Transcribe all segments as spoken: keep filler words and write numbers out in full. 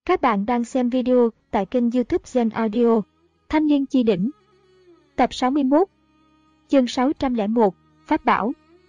Các bạn đang xem video tại kênh YouTube Gen Audio. Thanh niên chi đỉnh. Tập sáu mươi mốt. Chương sáu trăm lẻ một. Pháp bảo.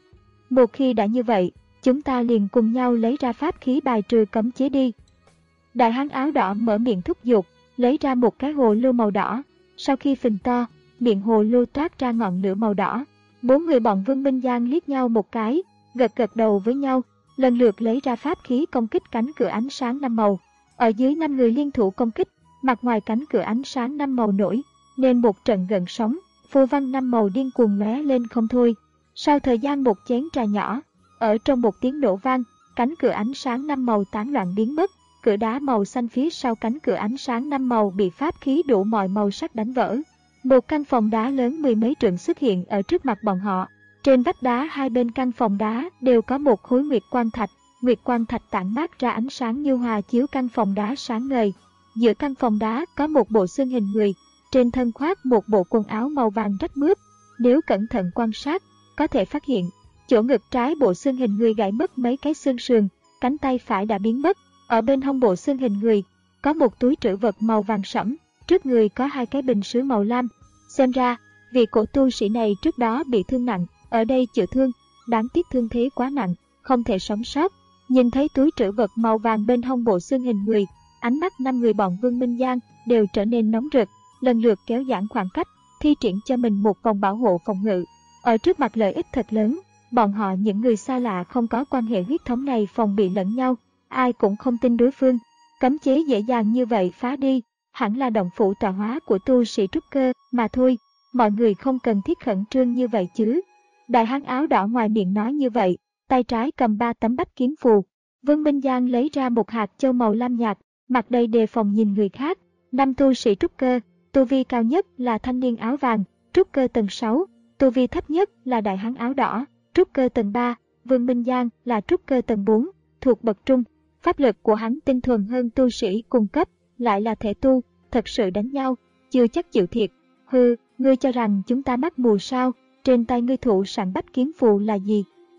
Một khi đã như vậy, chúng ta liền cùng nhau lấy ra pháp khí bài trừ cấm chế đi. Đại hán áo đỏ mở miệng thúc giục, lấy ra một cái hồ lô màu đỏ. Sau khi phình to, miệng hồ lô toát ra ngọn lửa màu đỏ. Bốn người bọn Vương Minh Giang liếc nhau một cái, gật gật đầu với nhau, lần lượt lấy ra pháp khí công kích cánh cửa ánh sáng năm màu. Ở dưới năm người liên thủ công kích, mặt ngoài cánh cửa ánh sáng năm màu nổi, nên một trận gợn sóng, phù văn năm màu điên cuồng lóe lên không thôi. Sau thời gian một chén trà nhỏ, ở trong một tiếng nổ vang, cánh cửa ánh sáng năm màu tán loạn biến mất, cửa đá màu xanh phía sau cánh cửa ánh sáng năm màu bị pháp khí đủ mọi màu sắc đánh vỡ. Một căn phòng đá lớn mười mấy trượng xuất hiện ở trước mặt bọn họ. Trên vách đá hai bên căn phòng đá đều có một khối nguyệt quang thạch. Nguyệt quang thạch tản mát ra ánh sáng như hòa chiếu căn phòng đá sáng ngời. Giữa căn phòng đá có một bộ xương hình người, trên thân khoác một bộ quần áo màu vàng rách mướp. Nếu cẩn thận quan sát, có thể phát hiện, chỗ ngực trái bộ xương hình người gãy mất mấy cái xương sườn, cánh tay phải đã biến mất. Ở bên hông bộ xương hình người, có một túi trữ vật màu vàng sẫm, trước người có hai cái bình sứ màu lam. Xem ra, vị cổ tu sĩ này trước đó bị thương nặng, ở đây chữa thương, đáng tiếc thương thế quá nặng, không thể sống sót. Nhìn thấy túi trữ vật màu vàng bên hông bộ xương hình người, ánh mắt năm người bọn Vương Minh Giang đều trở nên nóng rực, lần lượt kéo giãn khoảng cách, thi triển cho mình một vòng bảo hộ phòng ngự. Ở trước mặt lợi ích thật lớn, bọn họ những người xa lạ không có quan hệ huyết thống này phòng bị lẫn nhau, ai cũng không tin đối phương. Cấm chế dễ dàng như vậy phá đi, hẳn là động phủ tọa hóa của tu sĩ trúc cơ mà thôi, mọi người không cần thiết khẩn trương như vậy chứ. Đại hán áo đỏ ngoài miệng nói như vậy, tay trái cầm ba tấm bách kiếm phù. Vương Minh Giang lấy ra một hạt châu màu lam nhạt, mặt đầy đề phòng nhìn người khác. Năm tu sĩ trúc cơ, tu vi cao nhất là thanh niên áo vàng, trúc cơ tầng sáu, tu vi thấp nhất là đại hán áo đỏ, trúc cơ tầng ba, Vương Minh Giang là trúc cơ tầng bốn, thuộc bậc trung. Pháp lực của hắn tinh thuần hơn tu sĩ cùng cấp, lại là thể tu, thật sự đánh nhau, chưa chắc chịu thiệt. Hừ, ngươi cho rằng chúng ta mắt mù sao? Trên tay ngươi thụ sẵn bách kiếm phù là gì?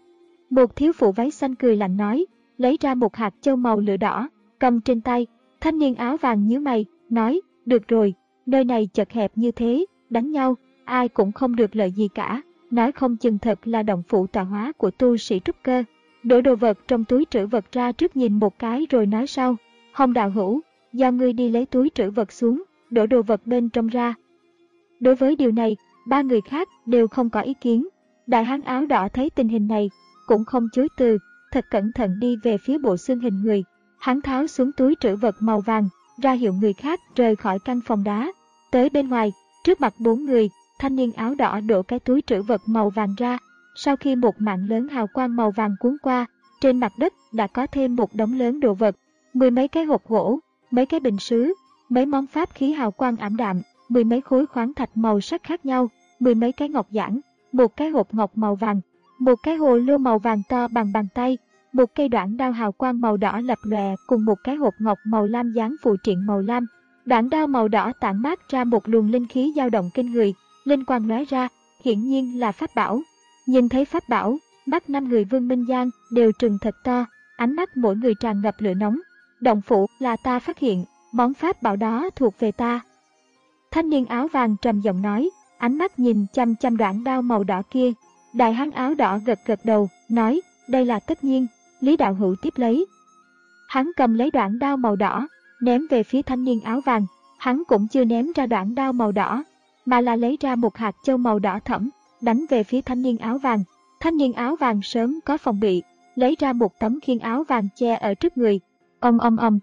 Một thiếu phụ váy xanh cười lạnh nói, lấy ra một hạt châu màu lửa đỏ, cầm trên tay. Thanh niên áo vàng nhíu mày, nói, được rồi, nơi này chật hẹp như thế, đánh nhau, ai cũng không được lợi gì cả, nói không chừng thật là động phủ tọa hóa của tu sĩ trúc cơ. Đổ đồ vật trong túi trữ vật ra trước nhìn một cái rồi nói sau, Hồng đạo hữu, do ngươi đi lấy túi trữ vật xuống, đổ đồ vật bên trong ra. Đối với điều này, ba người khác đều không có ý kiến. Đại hán áo đỏ thấy tình hình này, cũng không chối từ, thật cẩn thận đi về phía bộ xương hình người. Hắn tháo xuống túi trữ vật màu vàng, ra hiệu người khác rời khỏi căn phòng đá. Tới bên ngoài, trước mặt bốn người, thanh niên áo đỏ đổ cái túi trữ vật màu vàng ra. Sau khi một mạng lớn hào quang màu vàng cuốn qua, trên mặt đất đã có thêm một đống lớn đồ vật. Mười mấy cái hộp gỗ, mấy cái bình sứ, mấy món pháp khí hào quang ảm đạm, mười mấy khối khoáng thạch màu sắc khác nhau, mười mấy cái ngọc giản, một cái hộp ngọc màu vàng, một cái hồ lô màu vàng to bằng bàn tay, một cây đoạn đao hào quang màu đỏ lập lòe cùng một cái hộp ngọc màu lam dán phù triện màu lam. Đoạn đao màu đỏ tản mát ra một luồng linh khí dao động kinh người, linh quang lóe ra, hiển nhiên là pháp bảo. Nhìn thấy pháp bảo, mắt năm người Vương Minh Giang đều trừng thật to, ánh mắt mỗi người tràn ngập lửa nóng. Động phủ là ta phát hiện, món pháp bảo đó thuộc về ta. Thanh niên áo vàng trầm giọng nói, ánh mắt nhìn chăm chăm đoạn đao màu đỏ kia. Đại hán áo đỏ gật gật đầu, nói, đây là tất nhiên, Lý đạo hữu tiếp lấy. Hắn cầm lấy đoạn đao màu đỏ, ném về phía thanh niên áo vàng. Hắn cũng chưa ném ra đoạn đao màu đỏ, mà là lấy ra một hạt châu màu đỏ thẫm, đánh về phía thanh niên áo vàng. Thanh niên áo vàng sớm có phòng bị, lấy ra một tấm khiên áo vàng che ở trước người. Ong ong ong.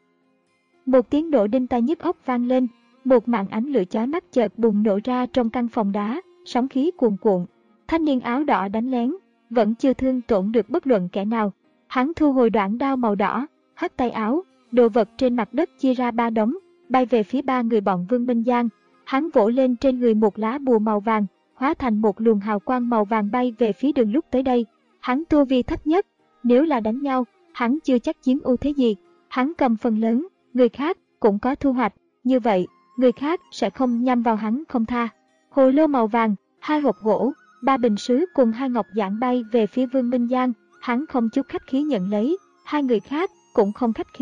Một tiếng nổ đinh tai nhức óc vang lên, một màn ánh lửa chói mắt chợt bùng nổ ra trong căn phòng đá, sóng khí cuồn cuộn. Thanh niên áo đỏ đánh lén, vẫn chưa thương tổn được bất luận kẻ nào. Hắn thu hồi đoạn đao màu đỏ, hất tay áo, đồ vật trên mặt đất chia ra ba đống, bay về phía ba người bọn Vương Minh Giang. Hắn vỗ lên trên người một lá bùa màu vàng, hóa thành một luồng hào quang màu vàng bay về phía đường lúc tới đây. Hắn tu vi thấp nhất, nếu là đánh nhau, hắn chưa chắc chiếm ưu thế gì. Hắn cầm phần lớn, người khác cũng có thu hoạch, như vậy, người khác sẽ không nhắm vào hắn không tha. Hồ lô màu vàng, hai hộp gỗ, ba bình sứ cùng hai ngọc giản bay về phía Vương Minh Giang, hắn không chút khách khí nhận lấy, hai người khác cũng không khách khí,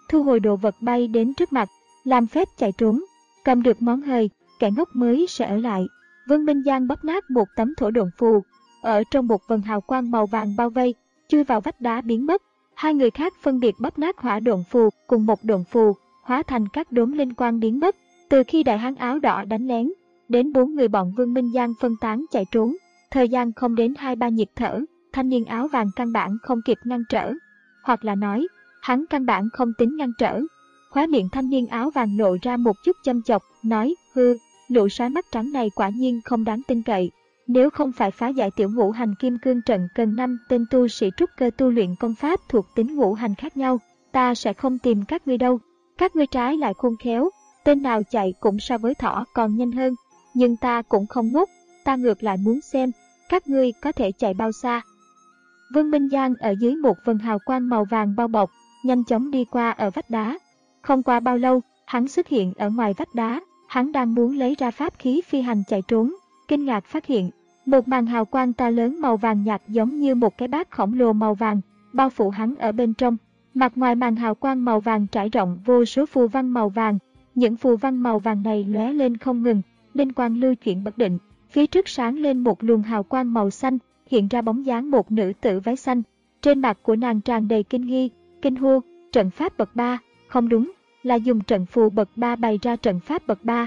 thu hồi đồ vật bay đến trước mặt, làm phép chạy trốn. Cầm được món hời, kẻ ngốc mới sẽ ở lại. Vương Minh Giang bóp nát một tấm thổ độn phù, ở trong một vầng hào quang màu vàng bao vây, chui vào vách đá biến mất. Hai người khác phân biệt bóp nát hỏa độn phù cùng một độn phù, hóa thành các đốm linh quang biến mất. Từ khi đại hán áo đỏ đánh lén, đến bốn người bọn Vương Minh Giang phân tán chạy trốn, thời gian không đến hai ba nhịp thở, thanh niên áo vàng căn bản không kịp ngăn trở. Hoặc là nói, hắn căn bản không tính ngăn trở. Khóe miệng thanh niên áo vàng lộ ra một chút châm chọc, nói, hư, lũ sói mắt trắng này quả nhiên không đáng tin cậy. Nếu không phải phá giải tiểu ngũ hành kim cương trận cần năm tên tu sĩ trúc cơ tu luyện công pháp thuộc tính ngũ hành khác nhau, ta sẽ không tìm các ngươi đâu. Các ngươi trái lại khôn khéo, tên nào chạy cũng so với thỏ còn nhanh hơn. Nhưng ta cũng không ngốc, ta ngược lại muốn xem, các ngươi có thể chạy bao xa. Vương Minh Giang ở dưới một vầng hào quang màu vàng bao bọc, nhanh chóng đi qua ở vách đá. Không qua bao lâu, hắn xuất hiện ở ngoài vách đá, hắn đang muốn lấy ra pháp khí phi hành chạy trốn, kinh ngạc phát hiện, một màn hào quang to lớn màu vàng nhạt giống như một cái bát khổng lồ màu vàng, bao phủ hắn ở bên trong. Mặt ngoài màn hào quang màu vàng trải rộng vô số phù văn màu vàng, những phù văn màu vàng này lóe lên không ngừng, linh quang lưu chuyển bất định. Phía trước sáng lên một luồng hào quang màu xanh, hiện ra bóng dáng một nữ tử váy xanh. Trên mặt của nàng tràn đầy kinh nghi, kinh hô, trận pháp bậc ba, không đúng, là dùng trận phù bậc ba bày ra trận pháp bậc ba.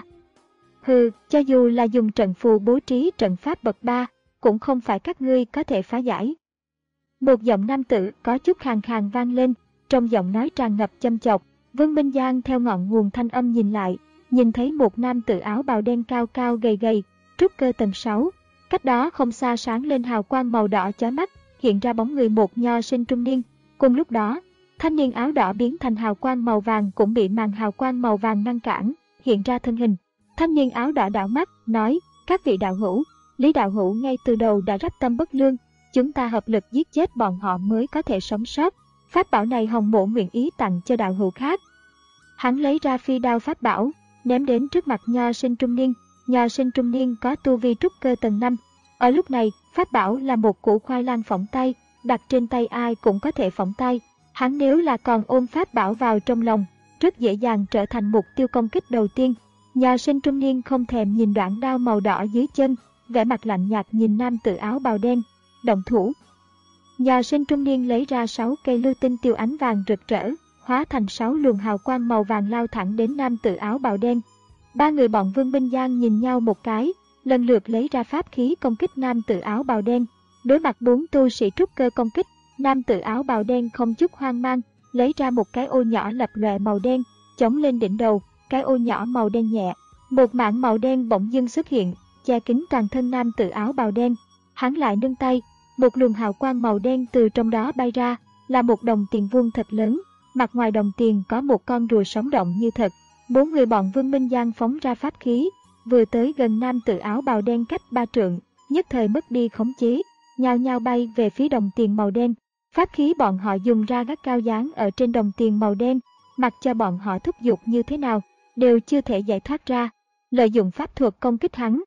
Hừ, cho dù là dùng trận phù bố trí trận pháp bậc ba, cũng không phải các ngươi có thể phá giải. Một giọng nam tử có chút khàn khàn vang lên, trong giọng nói tràn ngập châm chọc. Vương Minh Giang theo ngọn nguồn thanh âm nhìn lại, nhìn thấy một nam tử áo bào đen cao cao gầy gầy, trúc cơ tầng sáu. Cách đó không xa sáng lên hào quang màu đỏ chói mắt, hiện ra bóng người một nho sinh trung niên. Cùng lúc đó, thanh niên áo đỏ biến thành hào quang màu vàng cũng bị màn hào quang màu vàng ngăn cản, hiện ra thân hình. Thanh niên áo đỏ đảo mắt, nói, các vị đạo hữu, Lý đạo hữu ngay từ đầu đã rắp tâm bất lương, chúng ta hợp lực giết chết bọn họ mới có thể sống sót. Pháp bảo này Hồng Mộ nguyện ý tặng cho đạo hữu khác. Hắn lấy ra phi đao pháp bảo, ném đến trước mặt nho sinh trung niên. Nho sinh trung niên có tu vi trúc cơ tầng năm. Ở lúc này, pháp bảo là một củ khoai lang phỏng tay, đặt trên tay ai cũng có thể phỏng tay. Hắn nếu là còn ôm pháp bảo vào trong lòng, rất dễ dàng trở thành mục tiêu công kích đầu tiên. Nho sinh trung niên không thèm nhìn đoạn đao màu đỏ dưới chân, vẻ mặt lạnh nhạt nhìn nam tử áo bào đen. Động thủ. Nho sinh trung niên lấy ra sáu cây lưu tinh tiêu ánh vàng rực rỡ, hóa thành sáu luồng hào quang màu vàng lao thẳng đến nam tử áo bào đen. Ba người bọn Vương Minh Giang nhìn nhau một cái, lần lượt lấy ra pháp khí công kích nam tử áo bào đen. Đối mặt bốn tu sĩ trúc cơ công kích, nam tử áo bào đen không chút hoang mang, lấy ra một cái ô nhỏ lập lòe màu đen, chống lên đỉnh đầu, cái ô nhỏ màu đen nhẹ. Một mảng màu đen bỗng dưng xuất hiện, che kín toàn thân nam tử áo bào đen. Hắn lại nâng tay, một luồng hào quang màu đen từ trong đó bay ra, là một đồng tiền vuông thật lớn. Mặt ngoài đồng tiền có một con rùa sống động như thật. Bốn người bọn Vương Minh Giang phóng ra pháp khí, vừa tới gần nam tử áo bào đen cách ba trượng, nhất thời mất đi khống chế, nhao nhao bay về phía đồng tiền màu đen. Pháp khí bọn họ dùng ra gắt cao dán ở trên đồng tiền màu đen, mặc cho bọn họ thúc giục như thế nào, đều chưa thể giải thoát ra. Lợi dụng pháp thuật công kích hắn.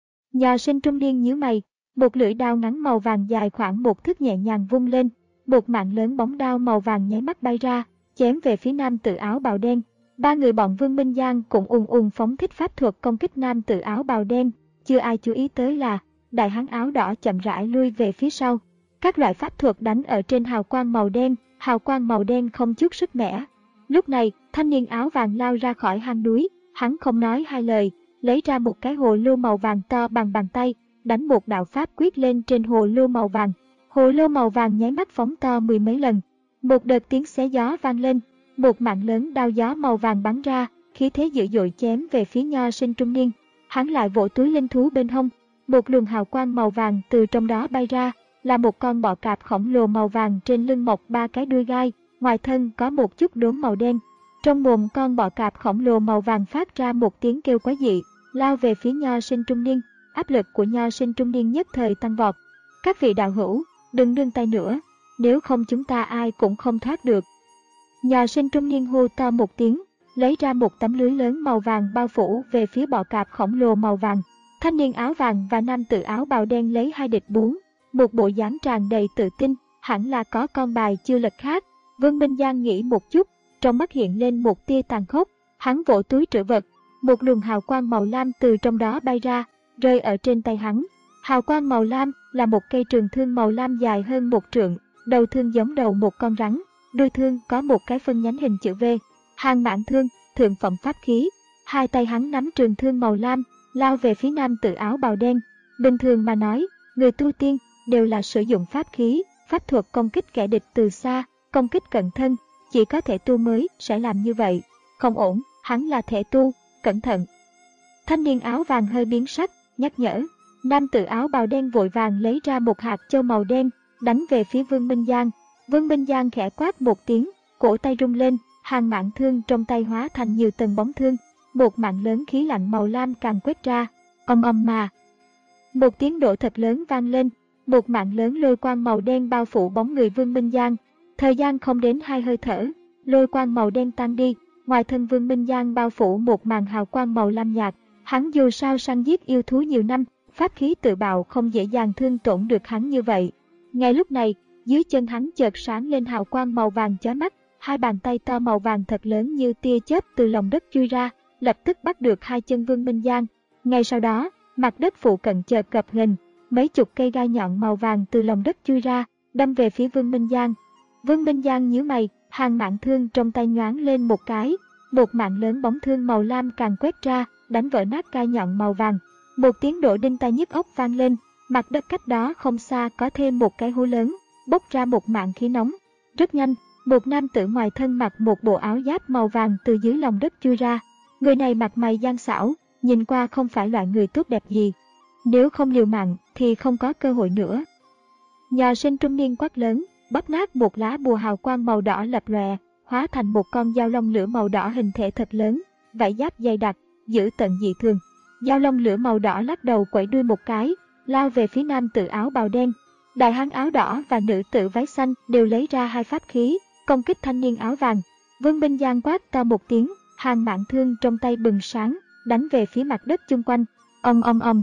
Nho sinh trung niên nhíu mày, một lưỡi đao ngắn màu vàng dài khoảng một thước nhẹ nhàng vung lên, một mạng lớn bóng đao màu vàng nháy mắt bay ra, chém về phía nam tử áo bào đen. Ba người bọn Vương Minh Giang cũng ùn ùn phóng thích pháp thuật công kích nam tử áo bào đen, chưa ai chú ý tới là đại hán áo đỏ chậm rãi lui về phía sau. Các loại pháp thuật đánh ở trên hào quang màu đen, hào quang màu đen không chút sức mẻ. Lúc này, thanh niên áo vàng lao ra khỏi hang núi, hắn không nói hai lời, lấy ra một cái hồ lô màu vàng to bằng bàn tay, đánh một đạo pháp quyết lên trên hồ lô màu vàng. Hồ lô màu vàng nháy mắt phóng to mười mấy lần. Một đợt tiếng xé gió vang lên, một mạng lớn đao gió màu vàng bắn ra, khí thế dữ dội chém về phía nho sinh trung niên. Hắn lại vỗ túi linh thú bên hông, một luồng hào quang màu vàng từ trong đó bay ra, là một con bọ cạp khổng lồ màu vàng trên lưng mọc ba cái đuôi gai, ngoài thân có một chút đốm màu đen. Trong mồm con bọ cạp khổng lồ màu vàng phát ra một tiếng kêu quái dị, lao về phía nho sinh trung niên. Áp lực của nho sinh trung niên nhất thời tăng vọt. Các vị đạo hữu, đừng nương tay nữa, nếu không chúng ta ai cũng không thoát được. Nho sinh trung niên hô to một tiếng, lấy ra một tấm lưới lớn màu vàng bao phủ về phía bọ cạp khổng lồ màu vàng. Thanh niên áo vàng và nam tử áo bào đen lấy hai địch bốn, một bộ dáng tràn đầy tự tin, hẳn là có con bài chưa lật khác. Vương Minh Giang nghĩ một chút, trong mắt hiện lên một tia tàn khốc. Hắn vỗ túi trữ vật, một luồng hào quang màu lam từ trong đó bay ra, rơi ở trên tay hắn. Hào quang màu lam là một cây trường thương màu lam dài hơn một trượng, đầu thương giống đầu một con rắn, đuôi thương có một cái phân nhánh hình chữ V. Hàng mãn thương, thượng phẩm pháp khí. Hai tay hắn nắm trường thương màu lam, lao về phía nam tử áo bào đen. Bình thường mà nói, người tu tiên đều là sử dụng pháp khí, pháp thuật công kích kẻ địch từ xa, công kích cận thân, chỉ có thể tu mới sẽ làm như vậy. Không ổn, hắn là thể tu, cẩn thận. Thanh niên áo vàng hơi biến sắc, nhắc nhở. Nam tử áo bào đen vội vàng lấy ra một hạt châu màu đen, đánh về phía Vương Minh Giang. Vương Minh Giang khẽ quát một tiếng, cổ tay rung lên, hàng mãn thương trong tay hóa thành nhiều tầng bóng thương. Một mạng lớn khí lạnh màu lam càng quét ra, ầm ầm mà. Một tiếng nổ thật lớn vang lên, một mạng lớn lôi quang màu đen bao phủ bóng người Vương Minh Giang. Thời gian không đến hai hơi thở, lôi quang màu đen tan đi, ngoài thân Vương Minh Giang bao phủ một màn hào quang màu lam nhạt. Hắn dù sao săn giết yêu thú nhiều năm, pháp khí tự bạo không dễ dàng thương tổn được hắn như vậy. Ngay lúc này, dưới chân hắn chợt sáng lên hào quang màu vàng chói mắt, hai bàn tay to màu vàng thật lớn như tia chớp từ lòng đất chui ra, lập tức bắt được hai chân Vương Minh Giang. Ngay sau đó, mặt đất phụ cận chợt gập ghềnh, mấy chục cây gai nhọn màu vàng từ lòng đất chui ra, đâm về phía Vương Minh Giang. Vương Minh Giang nhíu mày, hàng mãn thương trong tay nhoáng lên một cái, một mạng lớn bóng thương màu lam càng quét ra, đánh vỡ nát gai nhọn màu vàng. Một tiếng nổ đinh tai nhức óc vang lên, mặt đất cách đó không xa có thêm một cái hố lớn, bốc ra một mảng khí nóng. Rất nhanh, một nam tử ngoài thân mặc một bộ áo giáp màu vàng từ dưới lòng đất chui ra. Người này mặt mày gian xảo, nhìn qua không phải loại người tốt đẹp gì. Nếu không liều mạng thì không có cơ hội nữa. Nhà sinh trung niên quát lớn, bóp nát một lá bùa hào quang màu đỏ lập lòe, hóa thành một con dao long lửa màu đỏ hình thể thật lớn, vảy giáp dày đặc, dữ tợn dị thường. Dao long lửa màu đỏ lắc đầu quẩy đuôi một cái, lao về phía nam tử áo bào đen. Đại hán áo đỏ và nữ tử váy xanh đều lấy ra hai pháp khí, công kích thanh niên áo vàng. Vương Minh Giang quát to một tiếng, hàng mãn thương trong tay bừng sáng, đánh về phía mặt đất chung quanh. Ầm ầm ầm.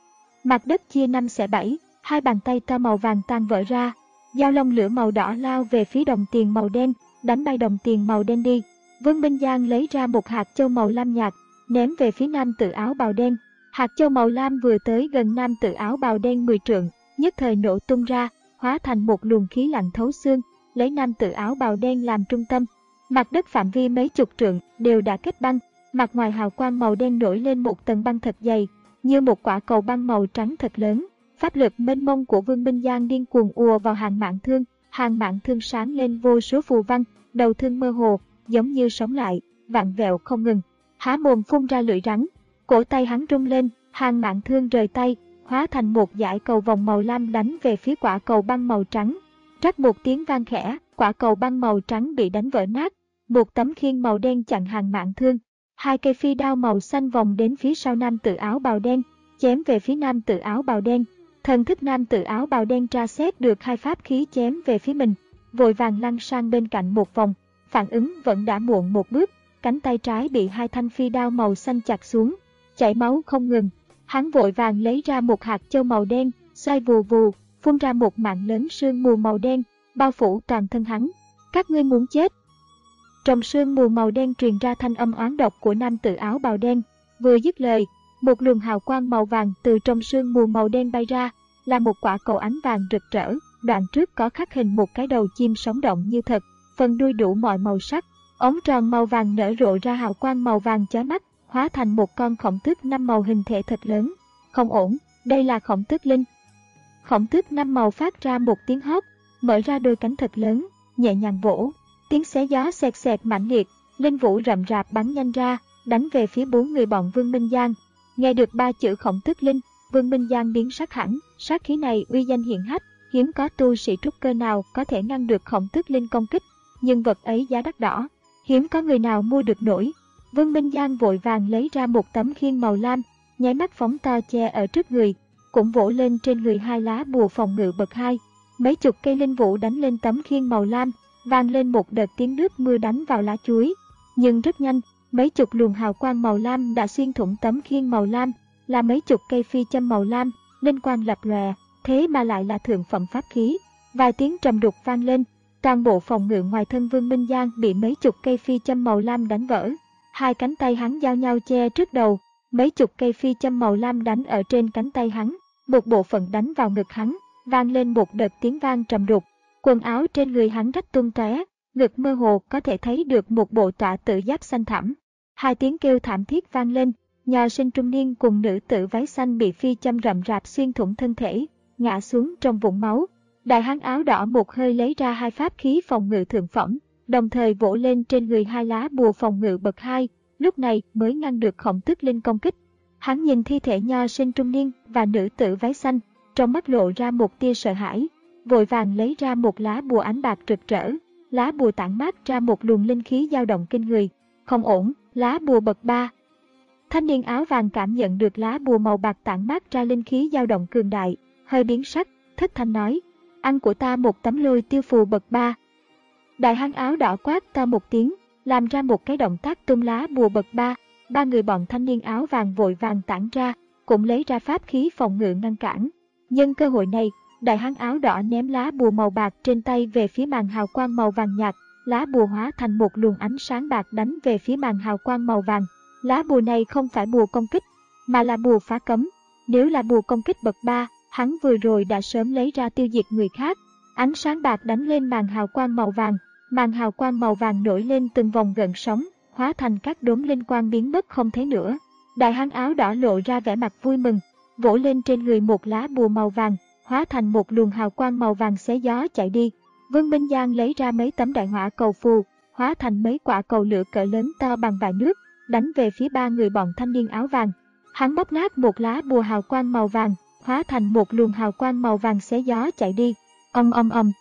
Mặt đất chia năm xẻ bảy, hai bàn tay to màu vàng tan vỡ ra. Dao long lửa màu đỏ lao về phía đồng tiền màu đen, đánh bay đồng tiền màu đen đi. Vương Minh Giang lấy ra một hạt châu màu lam nhạt, ném về phía nam tử áo bào đen. Hạt châu màu lam vừa tới gần nam tử áo bào đen mười trượng, nhất thời nổ tung ra, hóa thành một luồng khí lạnh thấu xương, lấy nam tử áo bào đen làm trung tâm. Mặt đất phạm vi mấy chục trượng đều đã kết băng, mặt ngoài hào quang màu đen nổi lên một tầng băng thật dày, như một quả cầu băng màu trắng thật lớn. Pháp lực mênh mông của Vương Minh Giang điên cuồng ùa vào hàng mãn thương, hàng mãn thương sáng lên vô số phù văn, đầu thương mơ hồ, giống như sống lại, vặn vẹo không ngừng, há mồm phun ra lưỡi rắn. Cổ tay hắn rung lên, hàng mãn thương rời tay, hóa thành một dải cầu vòng màu lam đánh về phía quả cầu băng màu trắng. Rắc một tiếng vang khẽ, quả cầu băng màu trắng bị đánh vỡ nát, một tấm khiên màu đen chặn hàng mãn thương. Hai cây phi đao màu xanh vòng đến phía sau nam tử áo bào đen, chém về phía nam tử áo bào đen. Thần thức nam tử áo bào đen tra xét được hai pháp khí chém về phía mình, vội vàng lăn sang bên cạnh một vòng, phản ứng vẫn đã muộn một bước, cánh tay trái bị hai thanh phi đao màu xanh chặt xuống, chảy máu không ngừng. Hắn vội vàng lấy ra một hạt châu màu đen, xoay vù vù, phun ra một mạng lớn sương mù màu đen, bao phủ toàn thân hắn. Các ngươi muốn chết. Trong sương mù màu đen truyền ra thanh âm oán độc của nam tử áo bào đen. Vừa dứt lời, một luồng hào quang màu vàng từ trong sương mù màu đen bay ra, là một quả cầu ánh vàng rực rỡ, đoạn trước có khắc hình một cái đầu chim sống động như thật, phần đuôi đủ mọi màu sắc, ống tròn màu vàng nở rộ ra hào quang màu vàng chói mắt, hóa thành một con khổng tước năm màu hình thể thật lớn. Không ổn, đây là khổng tước linh. Khổng tước năm màu phát ra một tiếng hót, mở ra đôi cánh thật lớn, nhẹ nhàng vỗ, tiếng xé gió xẹt xẹt mãnh liệt, linh vũ rậm rạp bắn nhanh ra, đánh về phía bốn người bọn Vương Minh Giang. Nghe được ba chữ khổng tước linh, Vương Minh Giang biến sắc hẳn, sát khí này uy danh hiển hách, hiếm có tu sĩ trúc cơ nào có thể ngăn được khổng tước linh công kích, nhưng vật ấy giá đắt đỏ, hiếm có người nào mua được nổi. Vương Minh Giang vội vàng lấy ra một tấm khiên màu lam, nháy mắt phóng to che ở trước người, cũng vỗ lên trên người hai lá bùa phòng ngự bậc hai. Mấy chục cây linh vũ đánh lên tấm khiên màu lam, vang lên một đợt tiếng nước mưa đánh vào lá chuối. Nhưng rất nhanh, mấy chục luồng hào quang màu lam đã xuyên thủng tấm khiên màu lam, là mấy chục cây phi châm màu lam, linh quang lập lòe, thế mà lại là thượng phẩm pháp khí. Vài tiếng trầm đục vang lên, Toàn bộ phòng ngự ngoài thân Vương Minh Giang bị mấy chục cây phi châm màu lam đánh vỡ. Hai cánh tay hắn giao nhau che trước đầu, mấy chục cây phi châm màu lam đánh ở trên cánh tay hắn, một bộ phận đánh vào ngực hắn, vang lên một đợt tiếng vang trầm đục. Quần áo trên người hắn rách tung tóe, ngực mơ hồ có thể thấy được một bộ tọa tự giáp xanh thẳm. Hai tiếng kêu thảm thiết vang lên, nho sinh trung niên cùng nữ tử váy xanh bị phi châm rậm rạp xuyên thủng thân thể, ngã xuống trong vũng máu. Đại hán áo đỏ một hơi lấy ra hai pháp khí phòng ngự thượng phẩm, đồng thời vỗ lên trên người hai lá bùa phòng ngự bậc hai, lúc này mới ngăn được Khổng Tước Linh công kích. Hắn nhìn thi thể nho sinh trung niên và nữ tử váy xanh, trong mắt lộ ra một tia sợ hãi, vội vàng lấy ra một lá bùa ánh bạc rực rỡ. Lá bùa tản mát ra một luồng linh khí dao động kinh người. Không ổn, lá bùa bậc ba. Thanh niên áo vàng cảm nhận được lá bùa màu bạc tản mát ra linh khí dao động cường đại, hơi biến sắc, thất thanh nói: ăn của ta một tấm lôi tiêu phù bậc ba. Đại hán áo đỏ quát to một tiếng, làm ra một cái động tác tung lá bùa bậc ba. Ba người bọn thanh niên áo vàng vội vàng tản ra, cũng lấy ra pháp khí phòng ngự ngăn cản. Nhân cơ hội này, đại hán áo đỏ ném lá bùa màu bạc trên tay về phía màn hào quang màu vàng nhạt, lá bùa hóa thành một luồng ánh sáng bạc đánh về phía màn hào quang màu vàng. Lá bùa này không phải bùa công kích, mà là bùa phá cấm. Nếu là bùa công kích bậc ba, hắn vừa rồi đã sớm lấy ra tiêu diệt người khác. Ánh sáng bạc đánh lên màn hào quang màu vàng, màn hào quang màu vàng nổi lên từng vòng gợn sóng, hóa thành các đốm linh quang biến mất không thấy nữa. Đại hán áo đỏ lộ ra vẻ mặt vui mừng, vỗ lên trên người một lá bùa màu vàng, hóa thành một luồng hào quang màu vàng xé gió chạy đi. Vương Minh Giang lấy ra mấy tấm đại hỏa cầu phù, hóa thành mấy quả cầu lửa cỡ lớn to bằng vại nước, đánh về phía ba người bọn thanh niên áo vàng. Hắn bóp nát một lá bùa hào quang màu vàng, hóa thành một luồng hào quang màu vàng xé gió chạy đi. Ầm ầm ầm.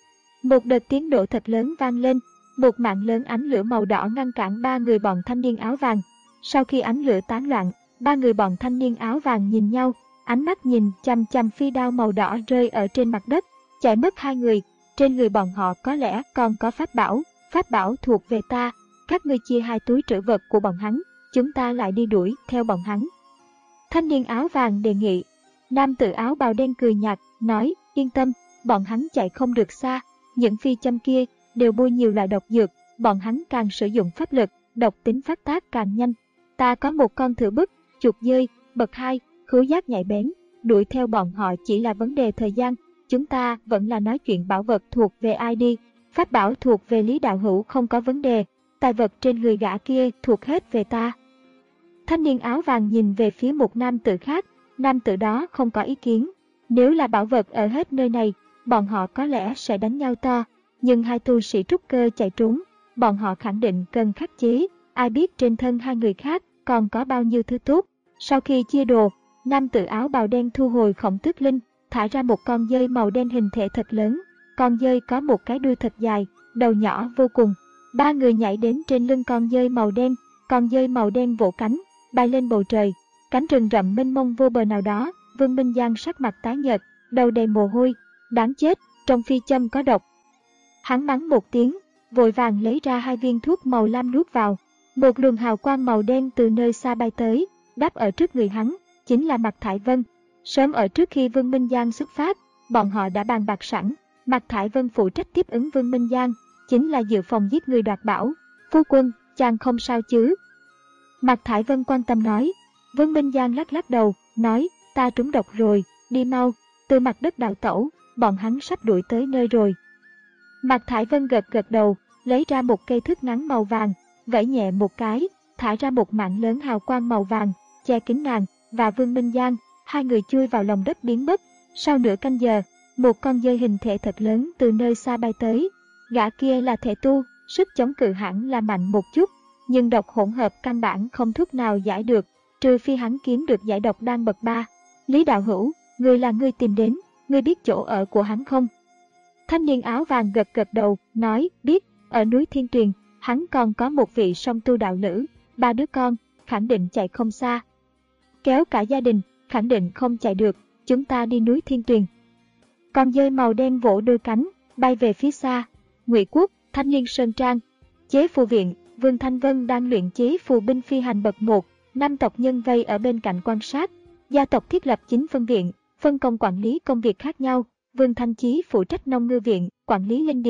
Một đợt tiếng nổ thật lớn vang lên, một mạng lớn ánh lửa màu đỏ ngăn cản ba người bọn thanh niên áo vàng. Sau khi ánh lửa tán loạn, ba người bọn thanh niên áo vàng nhìn nhau, ánh mắt nhìn chằm chằm phi đao màu đỏ rơi ở trên mặt đất. Chạy mất hai người, trên người bọn họ có lẽ còn có pháp bảo, pháp bảo thuộc về ta. Các ngươi chia hai túi trữ vật của bọn hắn, chúng ta lại đi đuổi theo bọn hắn. Thanh niên áo vàng đề nghị. Nam tử áo bào đen cười nhạt, nói: yên tâm, bọn hắn chạy không được xa. Những phi châm kia đều bôi nhiều loại độc dược, bọn hắn càng sử dụng pháp lực, độc tính phát tác càng nhanh. Ta có một con thử bức, chuột dơi, bậc hai, khứu giác nhạy bén, đuổi theo bọn họ chỉ là vấn đề thời gian. Chúng ta vẫn là nói chuyện bảo vật thuộc về ai đi. Pháp bảo thuộc về Lý đạo hữu không có vấn đề, tài vật trên người gã kia thuộc hết về ta. Thanh niên áo vàng nhìn về phía một nam tử khác, nam tử đó không có ý kiến. Nếu là bảo vật ở hết nơi này, bọn họ có lẽ sẽ đánh nhau to, nhưng hai tu sĩ trúc cơ chạy trốn, bọn họ khẳng định cần khắc chế. Ai biết trên thân hai người khác còn có bao nhiêu thứ tốt. Sau khi chia đồ, nam tử áo bào đen thu hồi Khổng Tước Linh, thả ra một con dơi màu đen hình thể thật lớn. Con dơi có một cái đuôi thật dài, đầu nhỏ vô cùng. Ba người nhảy đến trên lưng con dơi màu đen, con dơi màu đen vỗ cánh, bay lên bầu trời. Cánh rừng rậm mênh mông vô bờ nào đó. Vương Minh Giang sắc mặt tái nhợt, đầu đầy mồ hôi. Đáng chết, trong phi châm có độc. Hắn mắng một tiếng, vội vàng lấy ra hai viên thuốc màu lam nuốt vào. Một luồng hào quang màu đen từ nơi xa bay tới, đáp ở trước người hắn, chính là Mạc Thải Vân. Sớm ở trước khi Vương Minh Giang xuất phát, bọn họ đã bàn bạc sẵn. Mạc Thải Vân phụ trách tiếp ứng Vương Minh Giang, chính là dự phòng giết người đoạt bảo. Phu quân, chàng không sao chứ? Mạc Thải Vân quan tâm nói. Vương Minh Giang lắc lắc đầu, nói: ta trúng độc rồi, đi mau, từ mặt đất đào tẩu, bọn hắn sắp đuổi tới nơi rồi. Mạc Thải Vân gật gật đầu, lấy ra một cây thước ngắn màu vàng, vẫy nhẹ một cái, thả ra một mạng lớn hào quang màu vàng, che kín nàng và Vương Minh Giang. Hai người chui vào lòng đất biến mất. Sau nửa canh giờ, một con dơi hình thể thật lớn từ nơi xa bay tới. Gã kia là thể tu, sức chống cự hẳn là mạnh một chút, nhưng độc hỗn hợp căn bản không thuốc nào giải được, trừ phi hắn kiếm được giải độc đan bậc ba. Lý đạo hữu, người là ngươi tìm đến, ngươi biết chỗ ở của hắn không? Thanh niên áo vàng gật gật đầu, nói: biết, ở núi Thiên Tuyền, hắn còn có một vị song tu đạo lữ, ba đứa con, khẳng định chạy không xa. Kéo cả gia đình, khẳng định không chạy được, chúng ta đi núi Thiên Tuyền. Con dơi màu đen vỗ đôi cánh, bay về phía xa. Ngụy Quốc, Thanh Liên Sơn Trang, chế phù viện. Vương Thanh Vân đang luyện chế phù binh phi hành bậc một, năm tộc nhân vây ở bên cạnh quan sát. Gia tộc thiết lập chín phân viện, phân công quản lý công việc khác nhau. Vương Thanh Chí phụ trách nông ngư viện, quản lý linh điền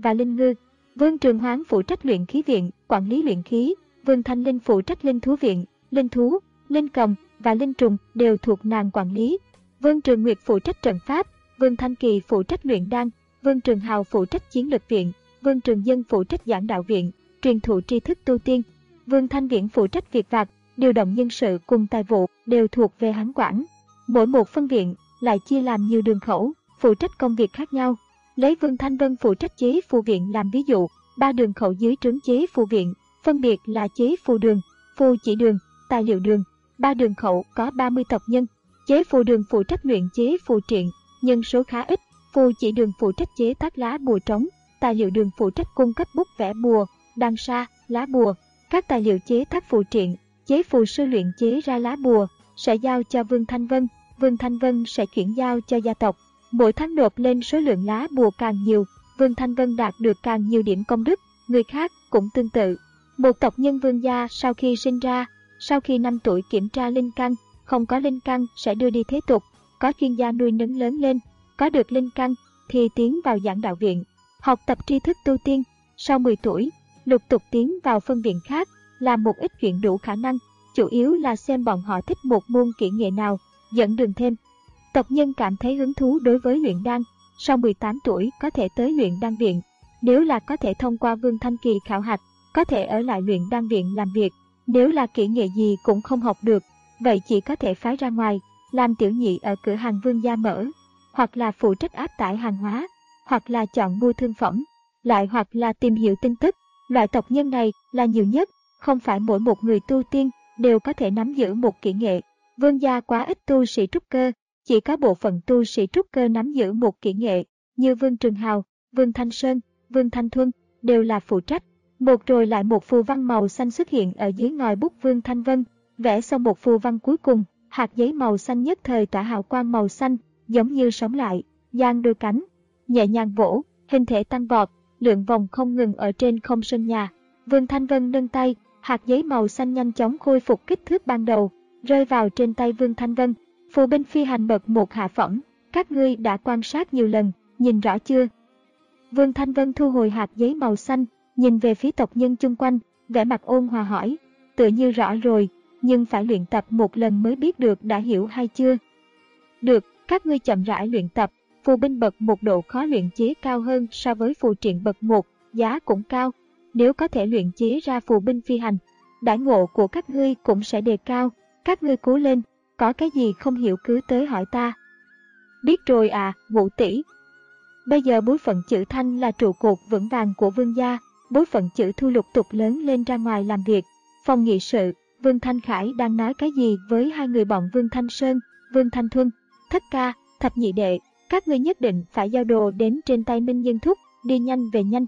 và linh ngư. Vương Trường Hoán phụ trách luyện khí viện, quản lý luyện khí. Vương Thanh Linh phụ trách linh thú viện, linh thú, linh cầm và linh trùng đều thuộc nàng quản lý. Vương Trường Nguyệt phụ trách trận pháp, Vương Thanh Kỳ phụ trách luyện đan, Vương Trường Hào phụ trách chiến lược viện, Vương Trường Dân phụ trách giảng đạo viện, truyền thụ tri thức tu tiên. Vương Thanh Viễn phụ trách việc vặt, điều động nhân sự cùng tài vụ đều thuộc về hắn quản. Mỗi một phân viện lại chia làm nhiều đường khẩu, phụ trách công việc khác nhau. Lấy Vương Thanh Vân phụ trách chế phù viện làm ví dụ, ba đường khẩu dưới trướng chế phù viện, phân biệt là chế phù đường, phù chỉ đường, tài liệu đường. Ba đường khẩu có ba mươi tộc nhân. Chế phù đường phụ trách luyện chế phù triện, nhân số khá ít. Phù chỉ đường phụ trách chế tác lá bùa trống, tài liệu đường phụ trách cung cấp bút vẽ bùa, đan sa, lá bùa. Các tài liệu chế tác phù triện, chế phù sư luyện chế ra lá bùa sẽ giao cho Vương Thanh Vân, Vương Thanh Vân sẽ chuyển giao cho gia tộc. Mỗi tháng nộp lên số lượng lá bùa càng nhiều, Vương Thanh Vân đạt được càng nhiều điểm công đức. Người khác cũng tương tự. Một tộc nhân Vương gia sau khi sinh ra, sau khi năm tuổi kiểm tra linh căn, không có linh căn sẽ đưa đi thế tục, có chuyên gia nuôi nấng lớn lên, có được linh căn thì tiến vào giảng đạo viện, học tập tri thức tu tiên. Sau mười tuổi, lục tục tiến vào phân viện khác, làm một ít chuyện đủ khả năng, chủ yếu là xem bọn họ thích một môn kỹ nghệ nào, dẫn đường thêm. Tộc nhân cảm thấy hứng thú đối với luyện đan, sau mười tám tuổi có thể tới luyện đan viện, nếu là có thể thông qua Vương Thanh Kỳ khảo hạch, có thể ở lại luyện đan viện làm việc. Nếu là kỹ nghệ gì cũng không học được, vậy chỉ có thể phái ra ngoài, làm tiểu nhị ở cửa hàng Vương gia mở, hoặc là phụ trách áp tải hàng hóa, hoặc là chọn mua thương phẩm, lại hoặc là tìm hiểu tin tức. Loại tộc nhân này là nhiều nhất, không phải mỗi một người tu tiên đều có thể nắm giữ một kỹ nghệ. Vương gia quá ít tu sĩ trúc cơ, chỉ có bộ phận tu sĩ trúc cơ nắm giữ một kỹ nghệ, như Vương Trường Hào, Vương Thanh Sơn, Vương Thanh Thuân đều là phụ trách. Một rồi lại một phù văn màu xanh xuất hiện ở dưới ngòi bút Vương Thanh Vân, vẽ xong một phù văn cuối cùng, hạt giấy màu xanh nhất thời tỏa hào quang màu xanh, giống như sống lại, giang đôi cánh, nhẹ nhàng vỗ, hình thể tăng vọt, lượn vòng không ngừng ở trên không sân nhà. Vương Thanh Vân nâng tay, hạt giấy màu xanh nhanh chóng khôi phục kích thước ban đầu, rơi vào trên tay Vương Thanh Vân. Phù binh phi hành bậc một hạ phẩm, các ngươi đã quan sát nhiều lần, nhìn rõ chưa? Vương Thanh Vân thu hồi hạt giấy màu xanh, nhìn về phía tộc nhân chung quanh, vẻ mặt ôn hòa hỏi, tựa như rõ rồi, nhưng phải luyện tập một lần mới biết được đã hiểu hay chưa. Được, các ngươi chậm rãi luyện tập. Phù binh bậc một độ khó luyện chế cao hơn so với phù triện bậc một, giá cũng cao. Nếu có thể luyện chế ra phù binh phi hành, đãi ngộ của các ngươi cũng sẽ đề cao. Các ngươi cố lên, có cái gì không hiểu cứ tới hỏi ta. Biết rồi à, Ngũ tỷ. Bây giờ bối phận chữ Thanh là trụ cột vững vàng của Vương gia, bối phận chữ Thu lục tục lớn lên ra ngoài làm việc. Phòng nghị sự, Vương Thanh Khải đang nói cái gì với hai người bọn Vương Thanh Sơn, Vương Thanh Thuân. Thất ca, thập nhị đệ, các ngươi nhất định phải giao đồ đến trên tay Minh Nhân Thúc, đi nhanh về nhanh.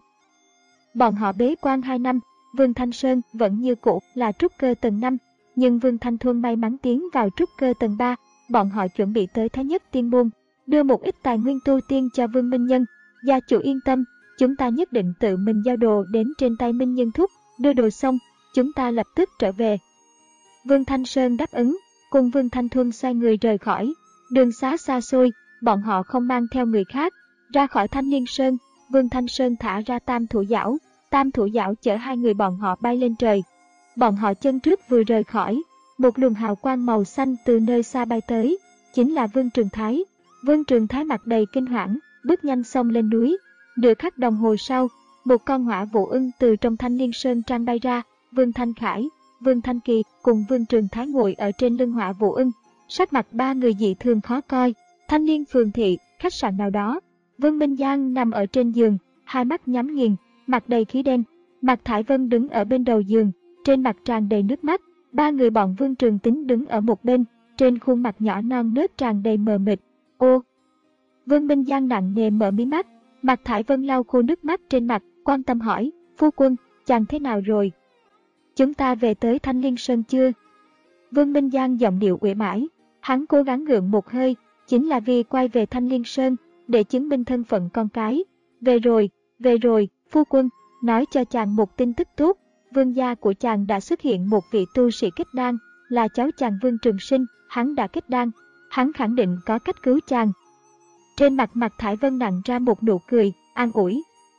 Bọn họ bế quan hai năm, Vương Thanh Sơn vẫn như cũ là trúc cơ tầng năm, nhưng Vương Thanh Thuân may mắn tiến vào trúc cơ tầng ba. Bọn họ chuẩn bị tới Thái Nhất Tiên Môn, đưa một ít tài nguyên tu tiên cho Vương Minh Nhân. Gia chủ yên tâm, chúng ta nhất định tự mình giao đồ đến trên tay Minh Nhân Thúc, đưa đồ xong, chúng ta lập tức trở về. Vương Thanh Sơn đáp ứng, cùng Vương Thanh Thuân xoay người rời khỏi. Đường xá xa xôi, bọn họ không mang theo người khác. Ra khỏi Thanh Liên Sơn, Vương Thanh Sơn thả ra Tam Thủ Giảo. Tam Thủ Giảo chở hai người bọn họ bay lên trời. Bọn họ chân trước vừa rời khỏi, một luồng hào quang màu xanh từ nơi xa bay tới, chính là Vương Trường Thái. Vương Trường Thái mặt đầy kinh hoảng, bước nhanh xông lên núi. Nửa khắc đồng hồ sau, một con hỏa vũ ưng từ trong Thanh Liên Sơn trang bay ra. Vương Thanh Khải, Vương Thanh Kỳ cùng Vương Trường Thái ngồi ở trên lưng hỏa vũ ưng, sắc mặt ba người dị thường khó coi. Thanh Liên phường thị, khách sạn nào đó. Vương Minh Giang nằm ở trên giường, hai mắt nhắm nghiền, mặt đầy khí đen. Mạc Thải Vân đứng ở bên đầu giường, trên mặt tràn đầy nước mắt. Ba người bọn Vương Trường Tính đứng ở một bên, trên khuôn mặt nhỏ non nớt tràn đầy mờ mịt. Ô! Vương Minh Giang nặng nề mở mí mắt. Mạc Thải Vân lau khô nước mắt trên mặt, quan tâm hỏi, phu quân, chàng thế nào rồi? Chúng ta về tới Thanh Liên Sơn chưa? Vương Minh Giang giọng điệu uể oải, hắn cố gắng gượng một hơi, chính là vì quay về Thanh Liên Sơn, để chứng minh thân phận con cái. Về rồi, về rồi, phu quân, nói cho chàng một tin tức tốt. Vương gia của chàng đã xuất hiện một vị tu sĩ kết đan, là cháu chàng Vương Trường Sinh, hắn đã kết đan, hắn khẳng định có cách cứu chàng. Trên mặt Mạc Thải Vân nặn ra một nụ cười, an ủi.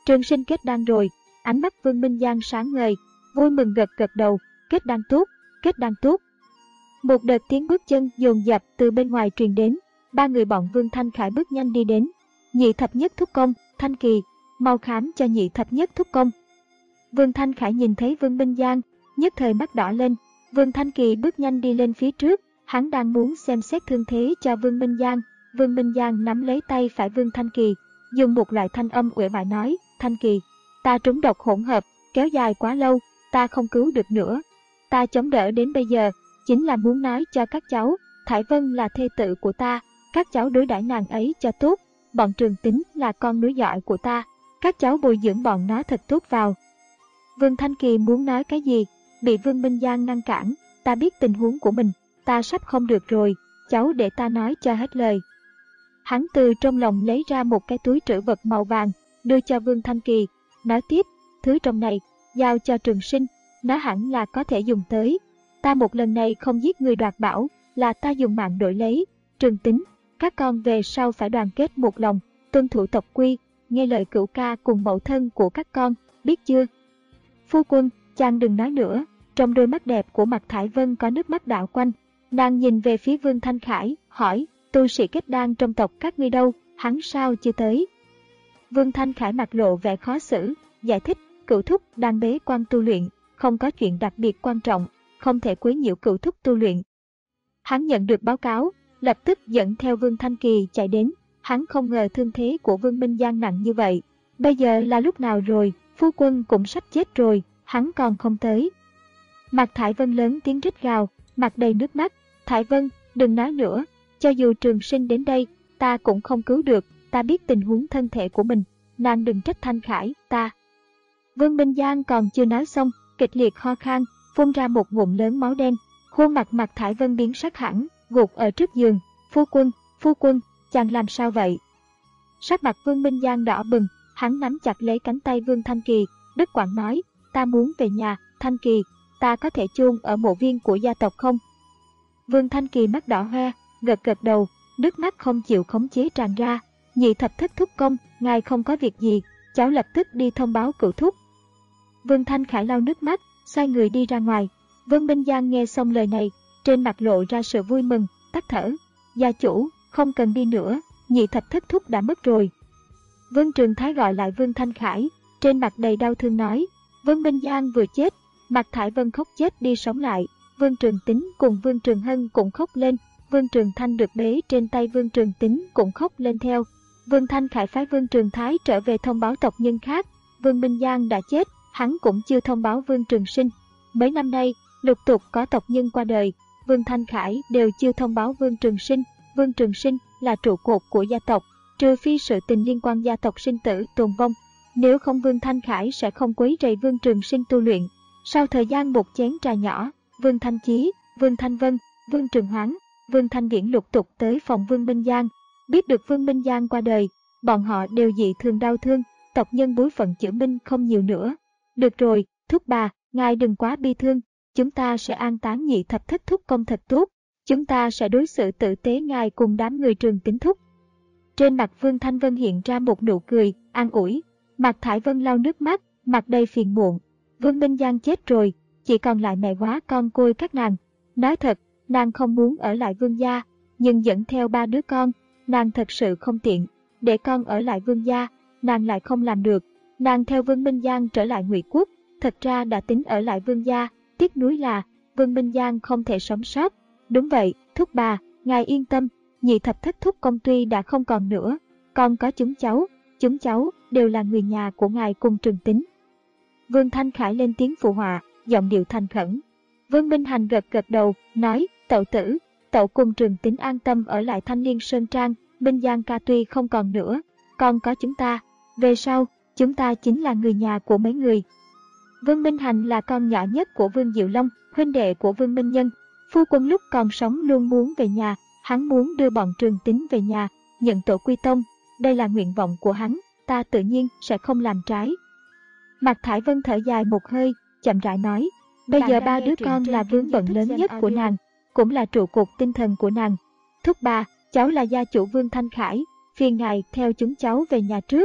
Trường Sinh kết đan rồi. Ánh mắt Vương Minh Giang sáng ngời, vui mừng gật gật đầu. Kết đan tốt, kết đan tốt. Một đợt tiếng bước chân dồn dập từ bên ngoài truyền đến. Ba người bọn Vương Thanh Khải bước nhanh đi đến. Nhị thập nhất thúc công, Thanh Kỳ, mau khám cho nhị thập nhất thúc công. Vương Thanh Khải nhìn thấy Vương Minh Giang, nhất thời mắt đỏ lên. Vương Thanh Kỳ bước nhanh đi lên phía trước, hắn đang muốn xem xét thương thế cho Vương Minh Giang. Vương Minh Giang nắm lấy tay phải Vương Thanh Kỳ, dùng một loại thanh âm uể oải nói, Thanh Kỳ, ta trúng độc hỗn hợp, kéo dài quá lâu, ta không cứu được nữa. Ta chống đỡ đến bây giờ, chính là muốn nói cho các cháu, Thải Vân là thê tử của ta, các cháu đối đãi nàng ấy cho tốt, bọn Trường Tính là con nối dõi của ta, các cháu bồi dưỡng bọn nó thật tốt vào. Vương Thanh Kỳ muốn nói cái gì, bị Vương Minh Giang ngăn cản, ta biết tình huống của mình, ta sắp không được rồi, cháu để ta nói cho hết lời. Hắn từ trong lòng lấy ra một cái túi trữ vật màu vàng, đưa cho Vương Thanh Kỳ, nói tiếp, thứ trong này, giao cho Trường Sinh, nó hẳn là có thể dùng tới. Ta một lần này không giết người đoạt bảo, là ta dùng mạng đổi lấy. Trường Tính, các con về sau phải đoàn kết một lòng, tuân thủ tộc quy, nghe lời cửu ca cùng mẫu thân của các con, biết chưa? Phu quân, chàng đừng nói nữa. Trong đôi mắt đẹp của Mạc Thải Vân có nước mắt đảo quanh. Nàng nhìn về phía Vương Thanh Khải, hỏi, tu sĩ kết đan trong tộc các ngươi đâu, hắn sao chưa tới? Vương Thanh Khải mặt lộ vẻ khó xử, giải thích, cửu thúc đang bế quan tu luyện, không có chuyện đặc biệt quan trọng, không thể quấy nhiễu cửu thúc tu luyện. Hắn nhận được báo cáo, lập tức dẫn theo Vương Thanh Kỳ chạy đến. Hắn không ngờ thương thế của Vương Minh Giang nặng như vậy. Bây giờ là lúc nào rồi, phu quân cũng sắp chết rồi, hắn còn không tới. Mạc Thải Vân lớn tiếng rít gào, mặt đầy nước mắt, Thải Vân, đừng nói nữa, cho dù Trường Sinh đến đây, ta cũng không cứu được, ta biết tình huống thân thể của mình, nàng đừng trách Thanh Khải, ta. Vương Minh Giang còn chưa nói xong, kịch liệt ho khan, phun ra một ngụm lớn máu đen, khuôn mặt Mạc Thải Vân biến sắc hẳn, gục ở trước giường, phu quân, phu quân, chàng làm sao vậy? Sắc mặt Vương Minh Giang đỏ bừng, hắn nắm chặt lấy cánh tay Vương Thanh Kỳ, đứt quãng nói, ta muốn về nhà, Thanh Kỳ, ta có thể chôn ở mộ viên của gia tộc không? Vương Thanh Kỳ mắt đỏ hoe, gật gật đầu, nước mắt không chịu khống chế tràn ra, nhị thập thất thúc công, ngài không có việc gì, cháu lập tức đi thông báo cửu thúc. Vương Thanh Khải lau nước mắt, xoay người đi ra ngoài. Vương Minh Giang nghe xong lời này, trên mặt lộ ra sự vui mừng, tắt thở, gia chủ, không cần đi nữa, nhị thập thất thúc đã mất rồi. Vương Trường Thái gọi lại Vương Thanh Khải, trên mặt đầy đau thương nói, Vương Minh Giang vừa chết, Mạc Thải Vân khóc chết đi sống lại, Vương Trường Tính cùng Vương Trường Hân cũng khóc lên, Vương Trường Thanh được bế trên tay Vương Trường Tính cũng khóc lên theo. Vương Thanh Khải phái Vương Trường Thái trở về thông báo tộc nhân khác, Vương Minh Giang đã chết, hắn cũng chưa thông báo Vương Trường Sinh. Mấy năm nay, lục tục có tộc nhân qua đời, Vương Thanh Khải đều chưa thông báo Vương Trường Sinh. Vương Trường Sinh là trụ cột của gia tộc, trừ phi sự tình liên quan gia tộc sinh tử tồn vong. Nếu không Vương Thanh Khải sẽ không quấy rầy Vương Trường Sinh tu luyện. Sau thời gian một chén trà nhỏ, Vương Thanh Chí, Vương Thanh Vân, Vương Trường Hoáng, Vương Thanh Viễn lục tục tới phòng Vương Minh Giang. Biết được Vương Minh Giang qua đời, bọn họ đều dị thường đau thương, tộc nhân bối phận chữ Minh không nhiều nữa. Được rồi, thúc bà, ngài đừng quá bi thương, chúng ta sẽ an táng nhị thập thất thúc công thật tốt, chúng ta sẽ đối xử tử tế ngài cùng đám người Trường Tính thúc. Trên mặt Vương Thanh Vân hiện ra một nụ cười, an ủi. Mạc Thải Vân lau nước mắt, mặt đầy phiền muộn. Vương Minh Giang chết rồi, chỉ còn lại mẹ quá con côi các nàng. Nói thật, nàng không muốn ở lại Vương gia, nhưng dẫn theo ba đứa con, nàng thật sự không tiện. Để con ở lại Vương gia, nàng lại không làm được. Nàng theo Vương Minh Giang trở lại Ngụy Quốc, thật ra đã tính ở lại Vương gia, tiếc nuối là Vương Minh Giang không thể sống sót. Đúng vậy, thúc bà, ngài yên tâm, nhị thập thất thúc công tuy đã không còn nữa, còn có chúng cháu, chúng cháu đều là người nhà của ngài cùng Trường Tính. Vương Thanh Khải lên tiếng phụ họa, giọng điệu thành khẩn. Vương Minh Hành gật gật đầu, nói, tẩu tử, tẩu cùng Trường Tính an tâm ở lại Thanh Liên Sơn Trang, Minh Giang ca tuy không còn nữa, còn có chúng ta, về sau, chúng ta chính là người nhà của mấy người. Vương Minh Hành là con nhỏ nhất của Vương Diệu Long, huynh đệ của Vương Minh Nhân. Phu quân lúc còn sống luôn muốn về nhà, hắn muốn đưa bọn Trường Tính về nhà, nhận tổ quy tông, đây là nguyện vọng của hắn, ta tự nhiên sẽ không làm trái. Mạc Thải Vân thở dài một hơi, chậm rãi nói, bây giờ ba đứa con là vướng bận lớn nhất của nàng, cũng là trụ cột tinh thần của nàng. Thúc bà, cháu là gia chủ Vương Thanh Khải, phiền ngài theo chúng cháu về nhà trước.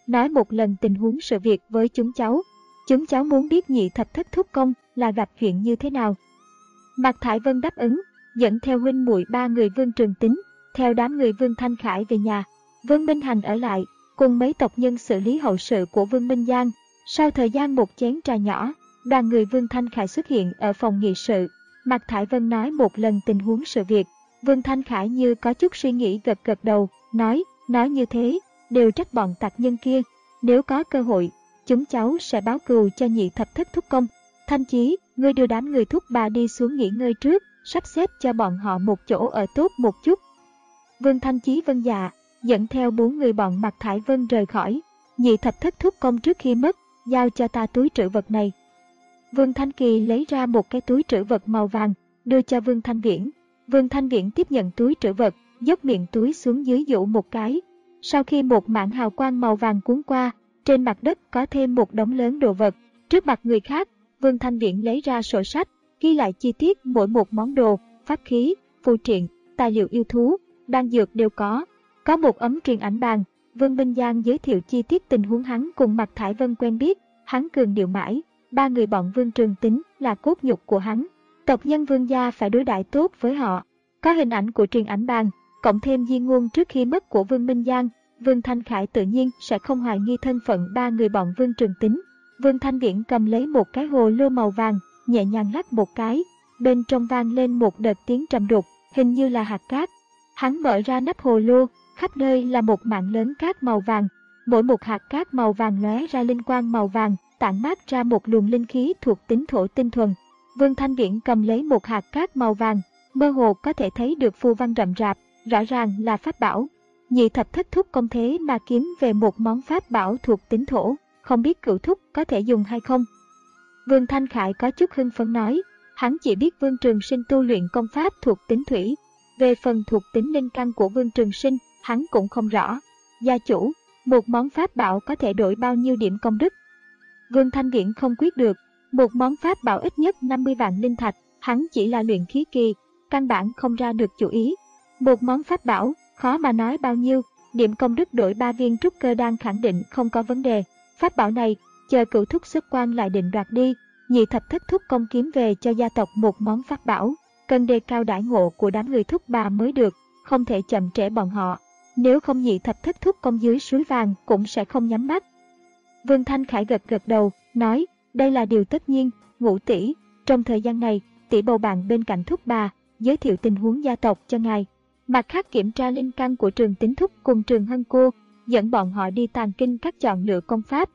nói một lần tình huống sự việc với chúng cháu. Chúng cháu muốn biết nhị thập thất thúc công là gặp chuyện như thế nào. Mạc Thải Vân đáp ứng, dẫn theo huynh muội ba người Vương Trường Tính, theo đám người Vương Thanh Khải về nhà. Vương Minh Hành ở lại, cùng mấy tộc nhân xử lý hậu sự của Vương Minh Giang. Sau thời gian một chén trà nhỏ, đoàn người Vương Thanh Khải xuất hiện ở phòng nghị sự. Mạc Thải Vân nói một lần tình huống sự việc. Vương Thanh Khải như có chút suy nghĩ gật gật đầu, nói, nói như thế, đều trách bọn tặc nhân kia. Nếu có cơ hội, chúng cháu sẽ báo cừu cho nhị thập thất thúc công. Thanh Chí, ngươi đưa đám người thúc bà đi xuống nghỉ ngơi trước, sắp xếp cho bọn họ một chỗ ở tốt một chút. Vương Thanh Chí vâng dạ, dẫn theo bốn người bọn Mạc Thải Vân rời khỏi. Nhị thập thất thúc công trước khi mất, giao cho ta túi trữ vật này. Vương Thanh Kỳ lấy ra một cái túi trữ vật màu vàng, đưa cho Vương Thanh Viễn. Vương Thanh Viễn tiếp nhận túi trữ vật, dốc miệng túi xuống dưới dụ một cái. Sau khi một mảng hào quang màu vàng cuốn qua, trên mặt đất có thêm một đống lớn đồ vật. Trước mặt người khác, Vương Thanh Viễn lấy ra sổ sách, ghi lại chi tiết mỗi một món đồ, pháp khí, phù triện, tài liệu yêu thú, đan dược đều có. Có một ấm truyền ảnh bàn. Vương Minh Giang giới thiệu chi tiết tình huống hắn cùng Mạc Thải Vân quen biết. Hắn cường điệu mãi, ba người bọn Vương Trường Tính là cốt nhục của hắn. Tộc nhân Vương gia phải đối đãi tốt với họ. Có hình ảnh của truyền ảnh bàn, cộng thêm di ngôn trước khi mất của Vương Minh Giang, Vương Thanh Khải tự nhiên sẽ không hoài nghi thân phận ba người bọn Vương Trường Tính. Vương Thanh Viễn cầm lấy một cái hồ lô màu vàng, nhẹ nhàng lắc một cái, bên trong vang lên một đợt tiếng trầm đục, hình như là hạt cát. Hắn mở ra nắp hồ lô, khắp nơi là một mảng lớn cát màu vàng. Mỗi một hạt cát màu vàng lóe ra linh quang màu vàng, tản mát ra một luồng linh khí thuộc tính thổ tinh thuần. Vương Thanh Viễn cầm lấy một hạt cát màu vàng, mơ hồ có thể thấy được phù văn rậm rạp, rõ ràng là pháp bảo. Nhị thập thất thúc công thế mà kiếm về một món pháp bảo thuộc tính thổ, không biết cửu thúc có thể dùng hay không. Vương Thanh Khải có chút hưng phấn nói, hắn chỉ biết Vương Trường Sinh tu luyện công pháp thuộc tính thủy. Về phần thuộc tính linh căn của Vương Trường Sinh, hắn cũng không rõ. Gia chủ, một món pháp bảo có thể đổi bao nhiêu điểm công đức? Vương Thanh Viễn không quyết được. Một món pháp bảo ít nhất năm mươi vạn linh thạch, hắn chỉ là luyện khí kỳ, căn bản không ra được chủ ý. Một món pháp bảo, khó mà nói bao nhiêu, điểm công đức đổi ba viên trúc cơ đan khẳng định không có vấn đề. Pháp bảo này, chờ cửu thúc xuất quan lại định đoạt đi. Nhị thập thất thúc công kiếm về cho gia tộc một món pháp bảo, cần đề cao đãi ngộ của đám người thúc bà mới được, không thể chậm trễ bọn họ. Nếu không nhị thập thất thúc công dưới suối vàng cũng sẽ không nhắm mắt. Vương Thanh Khải gật gật đầu, nói, đây là điều tất nhiên. Ngũ tỷ, trong thời gian này, tỷ bầu bạn bên cạnh thúc bà, giới thiệu tình huống gia tộc cho ngài. Mặt khác kiểm tra linh căn của Trường Tính thúc cùng Trường Hân cô, dẫn bọn họ đi tàng kinh các chọn lựa công pháp.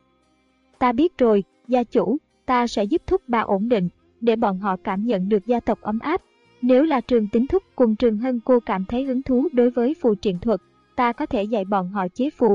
Ta biết rồi, gia chủ, ta sẽ giúp thúc bà ổn định, để bọn họ cảm nhận được gia tộc ấm áp. Nếu là Trường Tính thúc cùng Trường Hân cô cảm thấy hứng thú đối với phù triện thuật, ta có thể dạy bọn họ chế phù.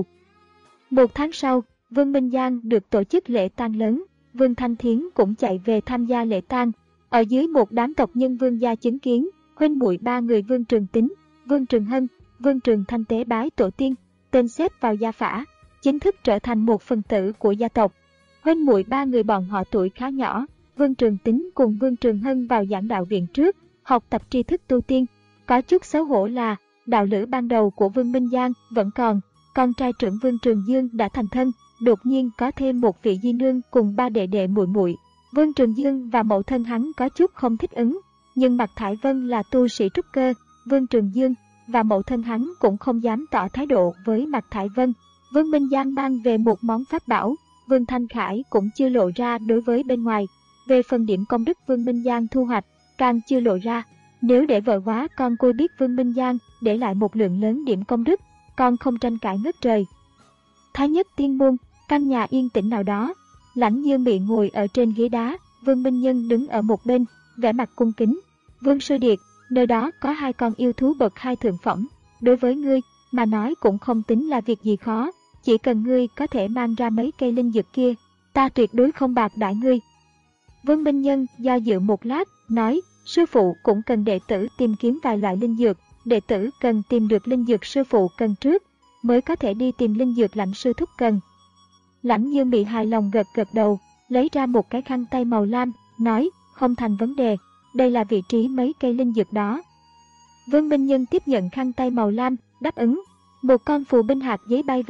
Một tháng sau, Vương Minh Giang được tổ chức lễ tang lớn. Vương Thanh Thiến cũng chạy về tham gia lễ tang. Ở dưới một đám tộc nhân Vương gia chứng kiến, huynh muội ba người Vương Trường Tính, Vương Trường Hân, Vương Trường Thanh tế bái tổ tiên, tên xếp vào gia phả, chính thức trở thành một phần tử của gia tộc. Huynh muội ba người bọn họ tuổi khá nhỏ, Vương Trường Tính cùng Vương Trường Hân vào giảng đạo viện trước, học tập tri thức tu tiên. Có chút xấu hổ là, đạo lữ ban đầu của Vương Minh Giang vẫn còn, con trai trưởng Vương Trường Dương đã thành thân. Đột nhiên có thêm một vị di nương cùng ba đệ đệ muội muội. Vương Trường Dương và mẫu thân hắn có chút không thích ứng, nhưng Mạc Thải Vân là tu sĩ trúc cơ, Vương Trường Dương và mẫu thân hắn cũng không dám tỏ thái độ với Mạc Thải Vân. Vương Minh Giang mang về một món pháp bảo, Vương Thanh Khải cũng chưa lộ ra đối với bên ngoài. Về phần điểm công đức Vương Minh Giang thu hoạch, càng chưa lộ ra. Nếu để vợ quá con cô biết Vương Minh Giang để lại một lượng lớn điểm công đức, con không tranh cãi ngất trời. Thái Nhất Tiên Môn, căn nhà yên tĩnh nào đó, Lãnh Như Mị ngồi ở trên ghế đá, Vương Minh Nhân đứng ở một bên, vẻ mặt cung kính. Vương Sư Điệt, nơi đó có hai con yêu thú bậc hai thượng phẩm, đối với ngươi mà nói cũng không tính là việc gì khó, chỉ cần ngươi có thể mang ra mấy cây linh dược kia, ta tuyệt đối không bạc đãi ngươi. Vương Minh Nhân do dự một lát, nói, sư phụ cũng cần đệ tử tìm kiếm vài loại linh dược, đệ tử cần tìm được linh dược sư phụ cần trước, mới có thể đi tìm linh dược Lãnh sư thúc cần. Lãnh Như Mị hài lòng gật gật đầu, lấy ra một cái khăn tay màu lam, nói, không thành vấn đề, đây là vị trí mấy cây linh dược đó. Vương Minh Nhân tiếp nhận khăn tay màu lam, đáp ứng. Một con phù binh hạt giấy bay vào,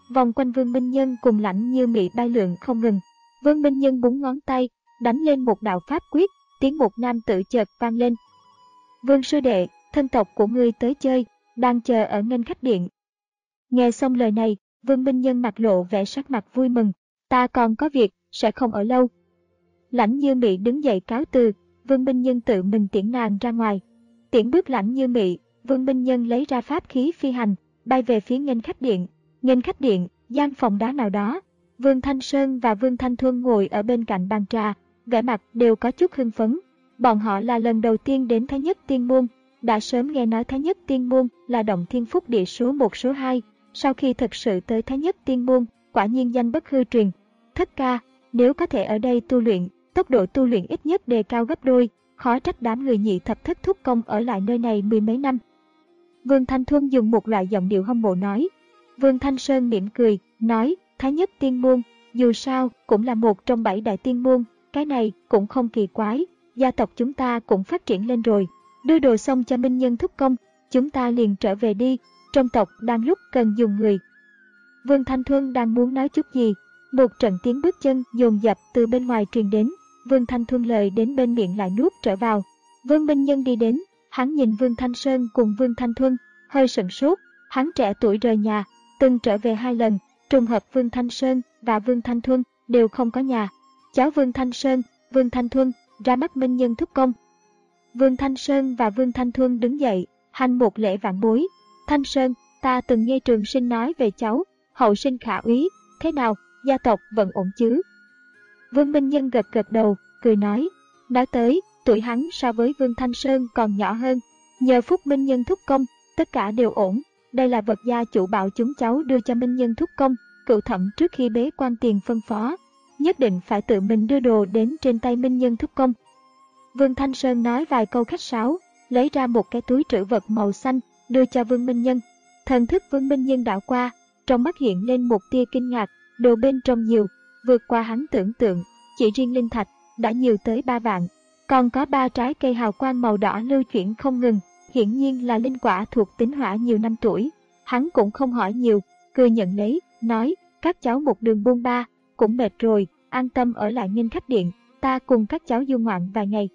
vòng quanh Vương Minh Nhân cùng Lãnh Như Mị bay lượn không ngừng. Vương Minh Nhân búng ngón tay, đánh lên một đạo pháp quyết, tiếng một nam tử chợt vang lên. Vương sư đệ, thân tộc của ngươi tới chơi, đang chờ ở nghênh khách điện. Nghe xong lời này, Vương Minh Nhân mặt lộ vẻ sắc mặt vui mừng. Ta còn có việc, sẽ không ở lâu. Lãnh Như Mị đứng dậy cáo từ, Vương Minh Nhân tự mình tiễn nàng ra ngoài. Tiễn bước Lãnh Như Mị, Vương Minh Nhân lấy ra pháp khí phi hành, bay về phía nghênh khách điện. Nghênh khách điện, gian phòng đá nào đó. Vương Thanh Sơn và Vương Thanh Thuân ngồi ở bên cạnh bàn trà, vẻ mặt đều có chút hưng phấn. Bọn họ là lần đầu tiên đến Thái Nhất Tiên Môn, đã sớm nghe nói Thái Nhất Tiên Môn là động thiên phúc địa số một số hai. Sau khi thực sự tới Thái Nhất Tiên Môn, quả nhiên danh bất hư truyền. Thất ca, nếu có thể ở đây tu luyện, tốc độ tu luyện ít nhất đề cao gấp đôi, khó trách đám người nhị thập thất thúc công ở lại nơi này mười mấy năm. Vương Thanh Thuân dùng một loại giọng điệu hâm mộ nói. Vương Thanh Sơn mỉm cười, nói, Thái Nhất Tiên Môn, dù sao cũng là một trong bảy đại tiên môn, cái này cũng không kỳ quái, gia tộc chúng ta cũng phát triển lên rồi. Đưa đồ xong cho Minh Nhân thúc công, chúng ta liền trở về đi, trong tộc đang lúc cần dùng người. Vương Thanh Thuân đang muốn nói chút gì, một trận tiếng bước chân dồn dập từ bên ngoài truyền đến. Vương Thanh Thuân lời đến bên miệng lại nuốt trở vào. Vương Minh Nhân đi đến, hắn nhìn Vương Thanh Sơn cùng Vương Thanh Thuân, hơi sửng sốt. Hắn trẻ tuổi rời nhà, từng trở về hai lần, trùng hợp Vương Thanh Sơn và Vương Thanh Thuân đều không có nhà. Cháu Vương Thanh Sơn, Vương Thanh Thuân, ra mắt Minh Nhân thúc công. Vương Thanh Sơn và Vương Thanh Thuân đứng dậy, hành một lễ vạn bối. Thanh Sơn, ta từng nghe Trường Sinh nói về cháu, hậu sinh khả úy, thế nào, gia tộc vẫn ổn chứ? Vương Minh Nhân gật gật đầu, cười nói. Nói tới, tuổi hắn so với Vương Thanh Sơn còn nhỏ hơn. Nhờ phúc Minh Nhân thúc công, tất cả đều ổn. Đây là vật gia chủ bảo chúng cháu đưa cho Minh Nhân thúc công, cựu thẩm trước khi bế quan tiền phân phó. Nhất định phải tự mình đưa đồ đến trên tay Minh Nhân thúc công. Vương Thanh Sơn nói vài câu khách sáo, lấy ra một cái túi trữ vật màu xanh, đưa cho Vương Minh Nhân. Thần thức Vương Minh Nhân đảo qua, trong mắt hiện lên một tia kinh ngạc, đồ bên trong nhiều, vượt qua hắn tưởng tượng, chỉ riêng linh thạch đã nhiều tới ba vạn, còn có ba trái cây hào quang màu đỏ lưu chuyển không ngừng, hiển nhiên là linh quả thuộc tính hỏa nhiều năm tuổi. Hắn cũng không hỏi nhiều, cười nhận lấy, nói, các cháu một đường buôn ba, cũng mệt rồi, an tâm ở lại nghênh khách điện, ta cùng các cháu du ngoạn vài ngày.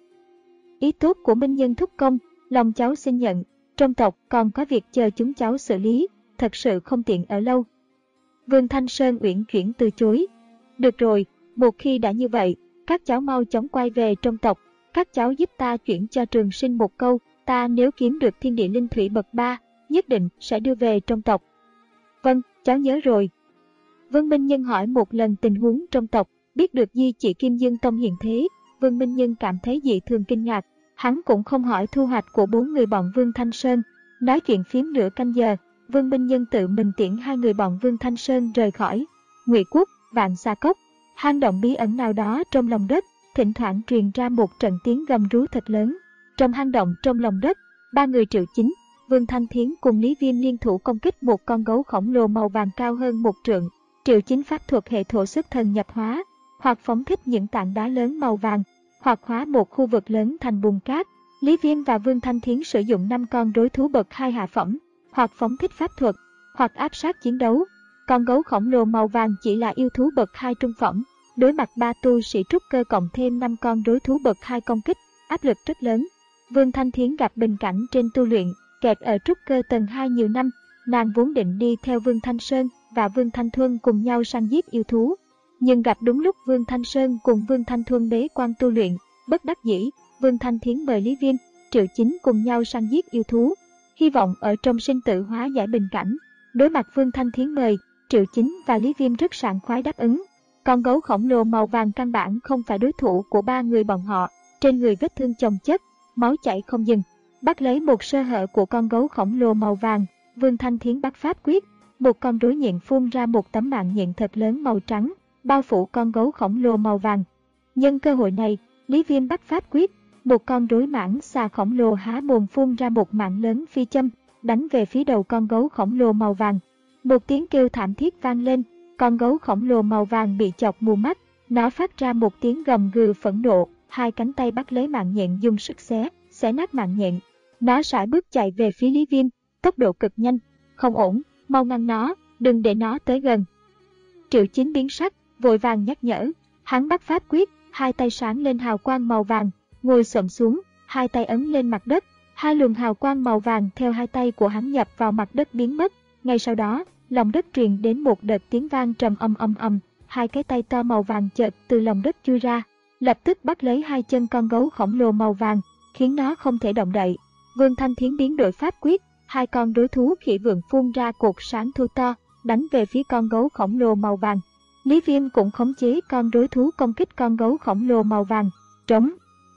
Ý tốt của Minh Nhân thúc công, lòng cháu xin nhận, trong tộc còn có việc chờ chúng cháu xử lý, thật sự không tiện ở lâu. Vương Thanh Sơn uyển chuyển từ chối. Được rồi, một khi đã như vậy, các cháu mau chóng quay về trong tộc, các cháu giúp ta chuyển cho Trường Sinh một câu, ta nếu kiếm được thiên địa linh thủy bậc ba, nhất định sẽ đưa về trong tộc. Vâng, cháu nhớ rồi. Vương Minh Nhân hỏi một lần tình huống trong tộc, biết được Di Chỉ Kim Dương Tông hiện thế, Vương Minh Nhân cảm thấy dị thường kinh ngạc. Hắn cũng không hỏi thu hoạch của bốn người bọn Vương Thanh Sơn. Nói chuyện phím nửa canh giờ, Vương Minh Nhân tự mình tiễn hai người bọn Vương Thanh Sơn rời khỏi Ngụy Quốc, Vạn Xà Cốc, hang động bí ẩn nào đó trong lòng đất. Thỉnh thoảng truyền ra một trận tiếng gầm rú thật lớn. Trong hang động trong lòng đất, ba người Triệu Chính, Vương Thanh Thiến cùng Lý Viêm liên thủ công kích một con gấu khổng lồ màu vàng cao hơn một trượng. Triệu Chính pháp thuật hệ thổ sức thần nhập hóa, hoặc phóng thích những tảng đá lớn màu vàng, hoặc hóa một khu vực lớn thành bùn cát. Lý Viêm và Vương Thanh Thiến sử dụng năm con rối thú bậc hai hạ phẩm, hoặc phóng thích pháp thuật, hoặc áp sát chiến đấu. Con gấu khổng lồ màu vàng chỉ là yêu thú bậc hai trung phẩm. Đối mặt ba tu sĩ trúc cơ cộng thêm năm con rối thú bậc hai công kích, áp lực rất lớn. Vương Thanh Thiến gặp bình cảnh trên tu luyện, kẹt ở trúc cơ tầng hai nhiều năm, nàng vốn định đi theo Vương Thanh Sơn và Vương Thanh Thuân cùng nhau săn giết yêu thú. Nhưng gặp đúng lúc Vương Thanh Sơn cùng Vương Thanh Thuân bế quan tu luyện, bất đắc dĩ, Vương Thanh Thiến mời Lý Viêm, Triệu Chính cùng nhau săn giết yêu thú, hy vọng ở trong sinh tử hóa giải bình cảnh. Đối mặt Vương Thanh Thiến mời, Triệu Chính và Lý Viêm rất sảng khoái đáp ứng. Con gấu khổng lồ màu vàng căn bản không phải đối thủ của ba người bọn họ, trên người vết thương chồng chất, máu chảy không dừng. Bắt lấy một sơ hở của con gấu khổng lồ màu vàng, Vương Thanh Thiến bắt pháp quyết, một con rối nhện phun ra một tấm mạng nhện thật lớn màu trắng, bao phủ con gấu khổng lồ màu vàng. Nhân cơ hội này, Lý Viêm bắt pháp quyết, một con rối mãng xà khổng lồ há mồm phun ra một mạng lớn phi châm, đánh về phía đầu con gấu khổng lồ màu vàng. Một tiếng kêu thảm thiết vang lên, con gấu khổng lồ màu vàng bị chọc mù mắt, nó phát ra một tiếng gầm gừ phẫn nộ, hai cánh tay bắt lấy mạng nhện dùng sức xé, xé nát mạng nhện. Nó sải bước chạy về phía Lý Viêm, tốc độ cực nhanh. Không ổn, mau ngăn nó. đừng để nó tới gần. Triệu Chín biến sắc, vội vàng nhắc nhở. Hắn bắt pháp quyết, hai tay sáng lên hào quang màu vàng, ngồi xổm xuống, hai tay ấn lên mặt đất. Hai luồng hào quang màu vàng theo hai tay của hắn nhập vào mặt đất biến mất. Ngay sau đó, lòng đất truyền đến một đợt tiếng vang trầm ầm ầm ầm. Hai cái tay to màu vàng chợt từ lòng đất chui ra, lập tức bắt lấy hai chân con gấu khổng lồ màu vàng, khiến nó không thể động đậy. Vương Thanh Thiến biến đổi pháp quyết, hai con đối thú khỉ vượn phun ra cột sáng thu to, đánh về phía con gấu khổng lồ màu vàng. Lý Viêm cũng khống chế con đối thú công kích con gấu khổng lồ màu vàng. Trống.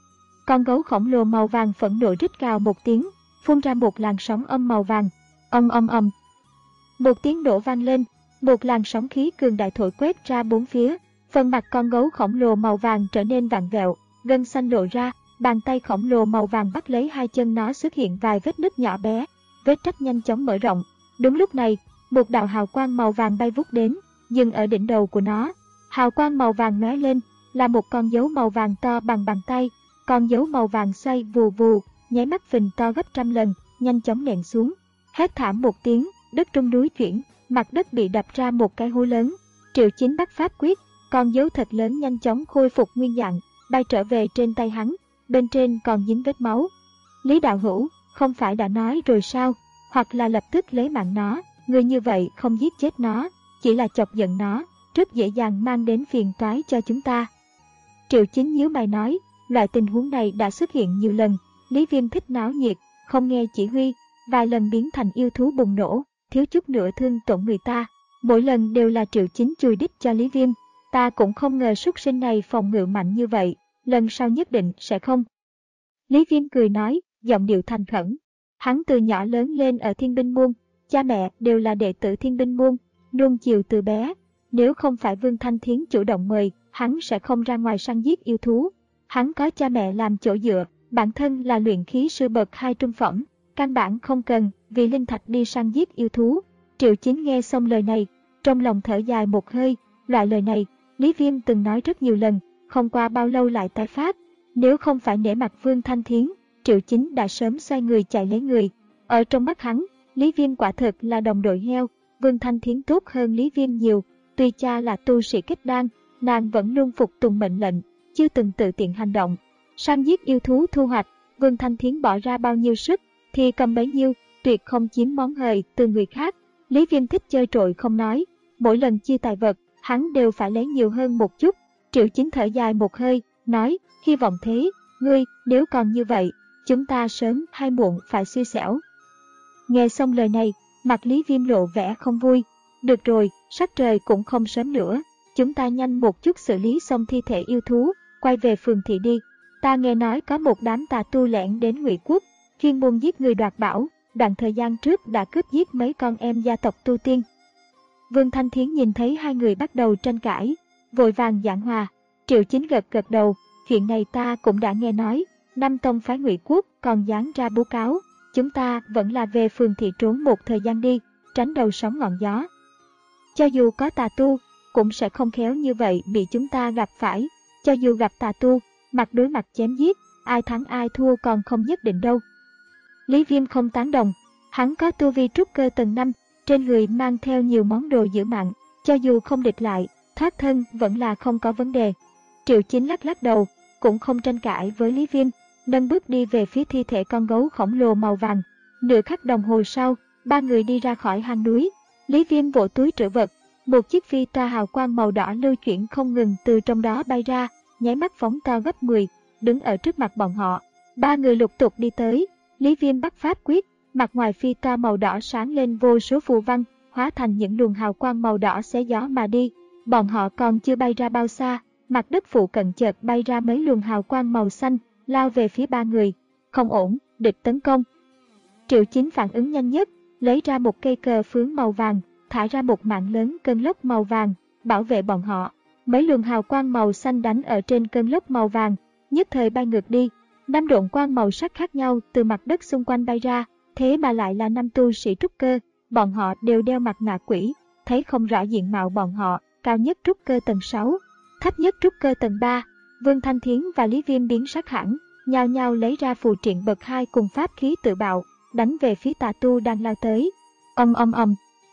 Con gấu khổng lồ màu vàng phẫn nộ rít gào một tiếng, phun ra một làn sóng âm màu vàng. Ầm ầm ầm. Một tiếng nổ vang lên, một làn sóng khí cường đại thổi quét ra bốn phía. Phần mặt con gấu khổng lồ màu vàng trở nên vặn vẹo, gân xanh lộ ra, bàn tay khổng lồ màu vàng bắt lấy hai chân nó, xuất hiện vài vết nứt nhỏ bé, vết rách nhanh chóng mở rộng. Đúng lúc này, một đạo hào quang màu vàng bay vút đến, dừng ở đỉnh đầu của nó. Hào quang màu vàng lóe lên, là một con dấu màu vàng to bằng bàn tay. Con dấu màu vàng xoay vù vù, nháy mắt phình to gấp trăm lần, nhanh chóng nện xuống. Hét thảm một tiếng, đất rung núi chuyển, mặt đất bị đập ra một cái hố lớn. Triệu Chín bắt pháp quyết, con dấu thật lớn nhanh chóng khôi phục nguyên dạng, bay trở về trên tay hắn, bên trên còn dính vết máu. Lý đạo hữu, không phải đã nói rồi sao, hoặc là lập tức lấy mạng nó, người như vậy không giết chết nó, chỉ là chọc giận nó, rất dễ dàng mang đến phiền toái cho chúng ta. Triệu Chín nhíu mày nói, loại tình huống này đã xuất hiện nhiều lần. Lý Viêm thích náo nhiệt, không nghe chỉ huy, vài lần biến thành yêu thú bùng nổ, thiếu chút nữa thương tổn người ta. Mỗi lần đều là Triệu Chín chùi đích cho Lý Viêm. Ta cũng không ngờ súc sinh này phòng ngự mạnh như vậy, lần sau nhất định sẽ không. Lý Viêm cười nói, giọng điệu thành khẩn. Hắn từ nhỏ lớn lên ở Thiên Binh Môn, cha mẹ đều là đệ tử Thiên Binh Môn, nuông chiều từ bé. Nếu không phải Vương Thanh Thiến chủ động mời, hắn sẽ không ra ngoài săn giết yêu thú. Hắn có cha mẹ làm chỗ dựa, bản thân là luyện khí sư bậc hai trung phẩm, căn bản không cần vì linh thạch đi săn giết yêu thú. Triệu Chín nghe xong lời này, trong lòng thở dài một hơi. Loại lời này, Lý Viêm từng nói rất nhiều lần, không qua bao lâu lại tái phát. Nếu không phải nể mặt Vương Thanh Thiến, Triệu Chín đã sớm xoay người chạy lấy người. Ở trong mắt hắn, Lý Viêm quả thực là đồng đội heo. Vương Thanh Thiến tốt hơn Lý Viêm nhiều. Tuy cha là tu sĩ kết đan, nàng vẫn luôn phục tùng mệnh lệnh, chưa từng tự tiện hành động. Săn giết yêu thú thu hoạch, Vương Thanh Thiến bỏ ra bao nhiêu sức, thì cầm bấy nhiêu, tuyệt không chiếm món hời từ người khác. Lý Viêm thích chơi trội không nói, mỗi lần chia tài vật, hắn đều phải lấy nhiều hơn một chút. Triệu Chín thở dài một hơi, nói, hy vọng thế, ngươi, nếu còn như vậy, chúng ta sớm hay muộn phải xui xẻo. Nghe xong lời này, mặt Lý Viêm lộ vẻ không vui. Được rồi, sắc trời cũng không sớm nữa, chúng ta nhanh một chút xử lý xong thi thể yêu thú, quay về phường thị đi. Ta nghe nói có một đám tà tu lẻn đến Ngụy Quốc, chuyên môn giết người đoạt bảo, đoạn thời gian trước đã cướp giết mấy con em gia tộc tu tiên. Vương Thanh Thiến nhìn thấy hai người bắt đầu tranh cãi, vội vàng giảng hòa. Triệu Chín gật gật đầu, chuyện này ta cũng đã nghe nói, Nam Tông phái Ngụy Quốc còn dán ra bố cáo, chúng ta vẫn là về phường thị trốn một thời gian đi, tránh đầu sóng ngọn gió. Cho dù có tà tu, cũng sẽ không khéo như vậy bị chúng ta gặp phải, cho dù gặp tà tu, mặt đối mặt chém giết, ai thắng ai thua còn không nhất định đâu. Lý Viêm không tán đồng, hắn có tu vi trúc cơ tầng năm, trên người mang theo nhiều món đồ giữ mạng, cho dù không địch lại, thoát thân vẫn là không có vấn đề. Triệu Chín lắc lắc đầu, cũng không tranh cãi với Lý Viêm, nâng bước đi về phía thi thể con gấu khổng lồ màu vàng. Nửa khắc đồng hồ sau, ba người đi ra khỏi hang núi. Lý Viêm vỗ túi trữ vật, một chiếc phi toa hào quang màu đỏ lưu chuyển không ngừng từ trong đó bay ra, nháy mắt phóng to gấp mười, đứng ở trước mặt bọn họ. Ba người lục tục đi tới, Lý Viêm bắt pháp quyết, mặt ngoài phi toa màu đỏ sáng lên vô số phù văn, hóa thành những luồng hào quang màu đỏ xé gió mà đi. Bọn họ còn chưa bay ra bao xa, mặt đất phụ cận chợt bay ra mấy luồng hào quang màu xanh, lao về phía ba người. Không ổn, địch tấn công. Triệu Chín phản ứng nhanh nhất, lấy ra một cây cờ phướng màu vàng, thả ra một mạng lớn cơn lốc màu vàng, bảo vệ bọn họ. Mấy luồng hào quang màu xanh đánh ở trên cơn lốc màu vàng, nhất thời bay ngược đi. Năm độn quang màu sắc khác nhau từ mặt đất xung quanh bay ra, thế mà lại là năm tu sĩ trúc cơ. Bọn họ đều đeo mặt nạ quỷ, thấy không rõ diện mạo bọn họ, cao nhất trúc cơ tầng sáu, thấp nhất trúc cơ tầng ba. Vương Thanh Thiến và Lý Viêm biến sắc hẳn, nhao nhao lấy ra phù triện bậc hai cùng pháp khí tự bạo, đánh về phía tà tu đang lao tới. Ầm ầm ầm.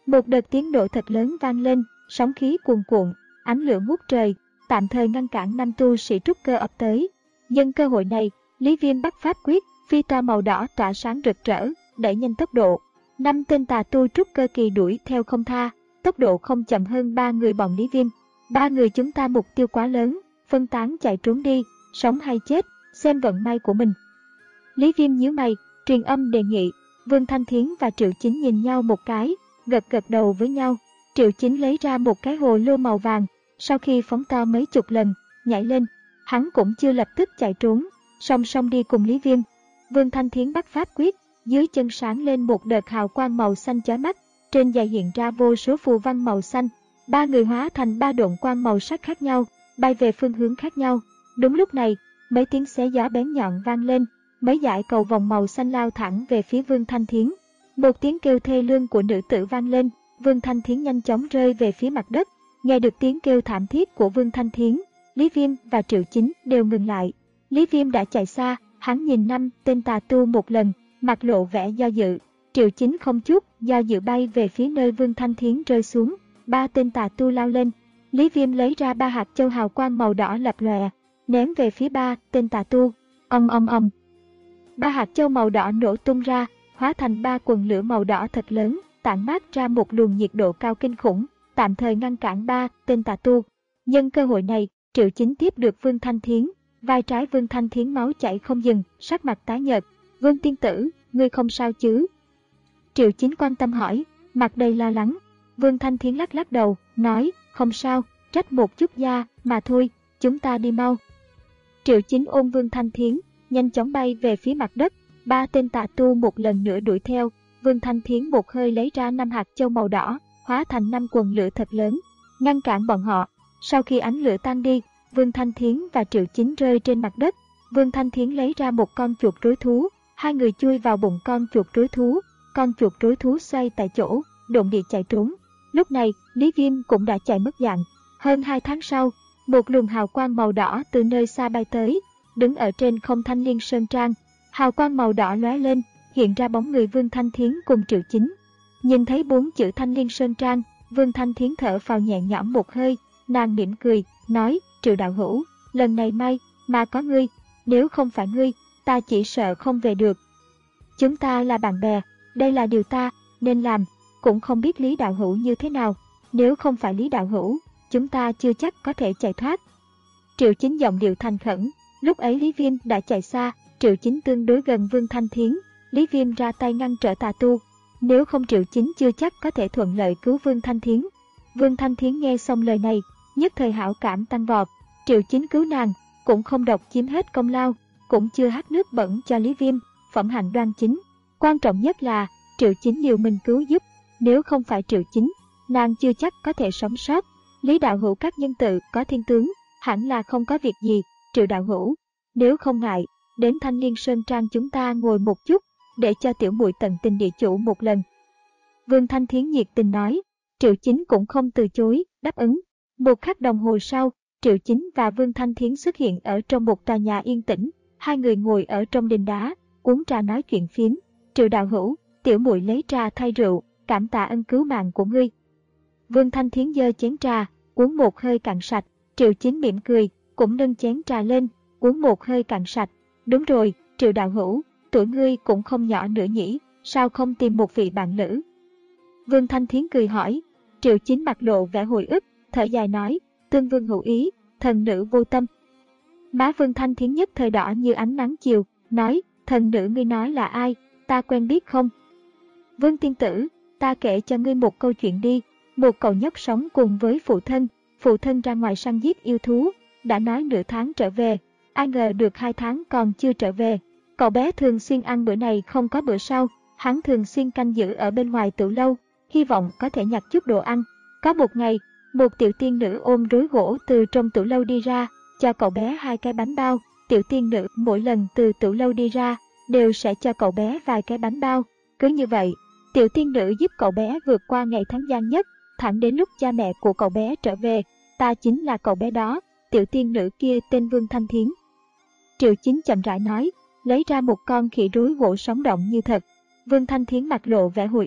Một đợt tiếng nổ thật lớn vang lên, sóng khí cuồn cuộn, ánh lửa ngút trời, tạm thời ngăn cản năm tu sĩ trúc cơ ập tới. Nhân cơ hội này, Lý Viêm bắt pháp quyết, phi toa màu đỏ tỏa sáng rực rỡ, đẩy nhanh tốc độ. Năm tên tà tu trúc cơ kỳ đuổi theo không tha, tốc độ không chậm hơn ba người bọn Lý Viêm. Ba người chúng ta mục tiêu quá lớn, phân tán chạy trốn đi, sống hay chết, xem vận may của mình. Lý Viêm nhíu mày, truyền âm đề nghị. Vương Thanh Thiến và Triệu Chính nhìn nhau một cái, gật gật đầu với nhau. Triệu Chính lấy ra một cái hồ lô màu vàng, sau khi phóng to mấy chục lần, nhảy lên. Hắn cũng chưa lập tức chạy trốn, song song đi cùng Lý Viêm. Vương Thanh Thiến bắt pháp quyết, dưới chân sáng lên một đợt hào quang màu xanh chói mắt, trên giày hiện ra vô số phù văn màu xanh. Ba người hóa thành ba độn quang màu sắc khác nhau, bay về phương hướng khác nhau. Đúng lúc này, mấy tiếng xé gió bén nhọn vang lên, mấy dải cầu vòng màu xanh lao thẳng về phía Vương Thanh Thiến. Một tiếng kêu thê lương của nữ tử vang lên, Vương Thanh Thiến nhanh chóng rơi về phía mặt đất. Nghe được tiếng kêu thảm thiết của Vương Thanh Thiến, Lý Viêm và Triệu Chính đều ngừng lại. Lý Viêm đã chạy xa, hắn nhìn năm tên tà tu một lần, mặt lộ vẻ do dự. Triệu Chính không chút do dự bay về phía nơi Vương Thanh Thiến rơi xuống. Ba tên tà tu lao lên. Lý Viêm lấy ra ba hạt châu hào quang màu đỏ lập lòe, ném về phía ba tên tà tu. Ong ong ong. Ba hạt châu màu đỏ nổ tung ra, hóa thành ba quần lửa màu đỏ thật lớn, tản mát ra một luồng nhiệt độ cao kinh khủng, tạm thời ngăn cản ba tên tà tu. Nhân cơ hội này, Triệu Chính tiếp được Vương Thanh Thiến, vai trái Vương Thanh Thiến máu chảy không dừng, sắc mặt tái nhợt. Vương tiên tử, ngươi không sao chứ? Triệu Chính quan tâm hỏi, mặt đầy lo lắng. Vương Thanh Thiến lắc lắc đầu, nói, không sao, trách một chút da mà thôi, chúng ta đi mau. Triệu Chính ôm Vương Thanh Thiến, nhanh chóng bay về phía mặt đất. Ba tên tà tu một lần nữa đuổi theo. Vương Thanh Thiến một hơi lấy ra năm hạt châu màu đỏ, hóa thành năm quần lửa thật lớn, ngăn cản bọn họ. Sau khi ánh lửa tan đi, Vương Thanh Thiến và Triệu Chính rơi trên mặt đất. Vương Thanh Thiến lấy ra một con chuột rối thú, hai người chui vào bụng con chuột rối thú. Con chuột rối thú xoay tại chỗ, độn địa chạy trốn. Lúc này, Lý Viêm cũng đã chạy mất dạng. Hơn hai tháng sau, một luồng hào quang màu đỏ từ nơi xa bay tới, đứng ở trên không Thanh Liên Sơn Trang. Hào quang màu đỏ lóe lên, hiện ra bóng người Vương Thanh Thiến cùng Triệu Chính. Nhìn thấy bốn chữ Thanh Liên Sơn Trang, Vương Thanh Thiến thở phào nhẹ nhõm một hơi, nàng mỉm cười, nói, Triệu đạo hữu, lần này may mà có ngươi, nếu không phải ngươi, ta chỉ sợ không về được. Chúng ta là bạn bè, đây là điều ta nên làm, cũng không biết Lý đạo hữu như thế nào, nếu không phải Lý đạo hữu, chúng ta chưa chắc có thể chạy thoát. Triệu Chính giọng điệu thành khẩn, lúc ấy Lý Viêm đã chạy xa, Triệu Chính tương đối gần Vương Thanh Thiến, Lý Viêm ra tay ngăn trở tà tu, nếu không Triệu Chính chưa chắc có thể thuận lợi cứu Vương Thanh Thiến. Vương Thanh Thiến nghe xong lời này, nhất thời hảo cảm tăng vọt, Triệu Chính cứu nàng, cũng không độc chiếm hết công lao, cũng chưa hắt nước bẩn cho Lý Viêm, phẩm hạnh đoan chính. Quan trọng nhất là, Triệu Chính liều mình cứu giúp, nếu không phải Triệu Chính, nàng chưa chắc có thể sống sót. Lý đạo hữu các nhân tự có thiên tướng, hẳn là không có việc gì. Triệu đạo hữu, nếu không ngại, đến Thanh Liên Sơn Trang chúng ta ngồi một chút, để cho tiểu muội tận tình địa chủ một lần. Vương Thanh Thiến nhiệt tình nói, Triệu Chính cũng không từ chối, đáp ứng. Một khắc đồng hồ sau, Triệu Chính và Vương Thanh Thiến xuất hiện ở trong một tòa nhà yên tĩnh, hai người ngồi ở trong đình đá, uống trà nói chuyện phiếm. Triệu đạo hữu, tiểu muội lấy trà thay rượu, cảm tạ ân cứu mạng của ngươi. Vương Thanh Thiến giơ chén trà, uống một hơi cạn sạch. Triệu Chính mỉm cười, cũng nâng chén trà lên, uống một hơi cạn sạch. Đúng rồi, Triệu đạo hữu, tuổi ngươi cũng không nhỏ nữa nhỉ, sao không tìm một vị bạn lữ? Vương Thanh Thiến cười hỏi. Triệu Chính mặt lộ vẻ hồi ức, thở dài nói, tương vương hữu ý, thần nữ vô tâm. Má Vương Thanh Thiến nhất thời đỏ như ánh nắng chiều, nói, thần nữ ngươi nói là ai, ta quen biết không? Vương tiên tử, ta kể cho ngươi một câu chuyện đi. Một cậu nhóc sống cùng với phụ thân, phụ thân ra ngoài săn giết yêu thú, đã nói nửa tháng trở về, ai ngờ được hai tháng còn chưa trở về. Cậu bé thường xuyên ăn bữa này không có bữa sau, hắn thường xuyên canh giữ ở bên ngoài tiểu lâu, hy vọng có thể nhặt chút đồ ăn. Có một ngày, một tiểu tiên nữ ôm rối gỗ từ trong tiểu lâu đi ra, cho cậu bé hai cái bánh bao. Tiểu tiên nữ mỗi lần từ tiểu lâu đi ra, đều sẽ cho cậu bé vài cái bánh bao. Cứ như vậy, tiểu tiên nữ giúp cậu bé vượt qua ngày tháng gian nhất, thẳng đến lúc cha mẹ của cậu bé trở về. Ta chính là cậu bé đó, tiểu tiên nữ kia tên Vương Thanh Thiến. Triệu Chính chậm rãi nói, lấy ra một con khỉ rối gỗ sống động như thật. Vương Thanh Thiến mặt lộ vẻ hồi ức,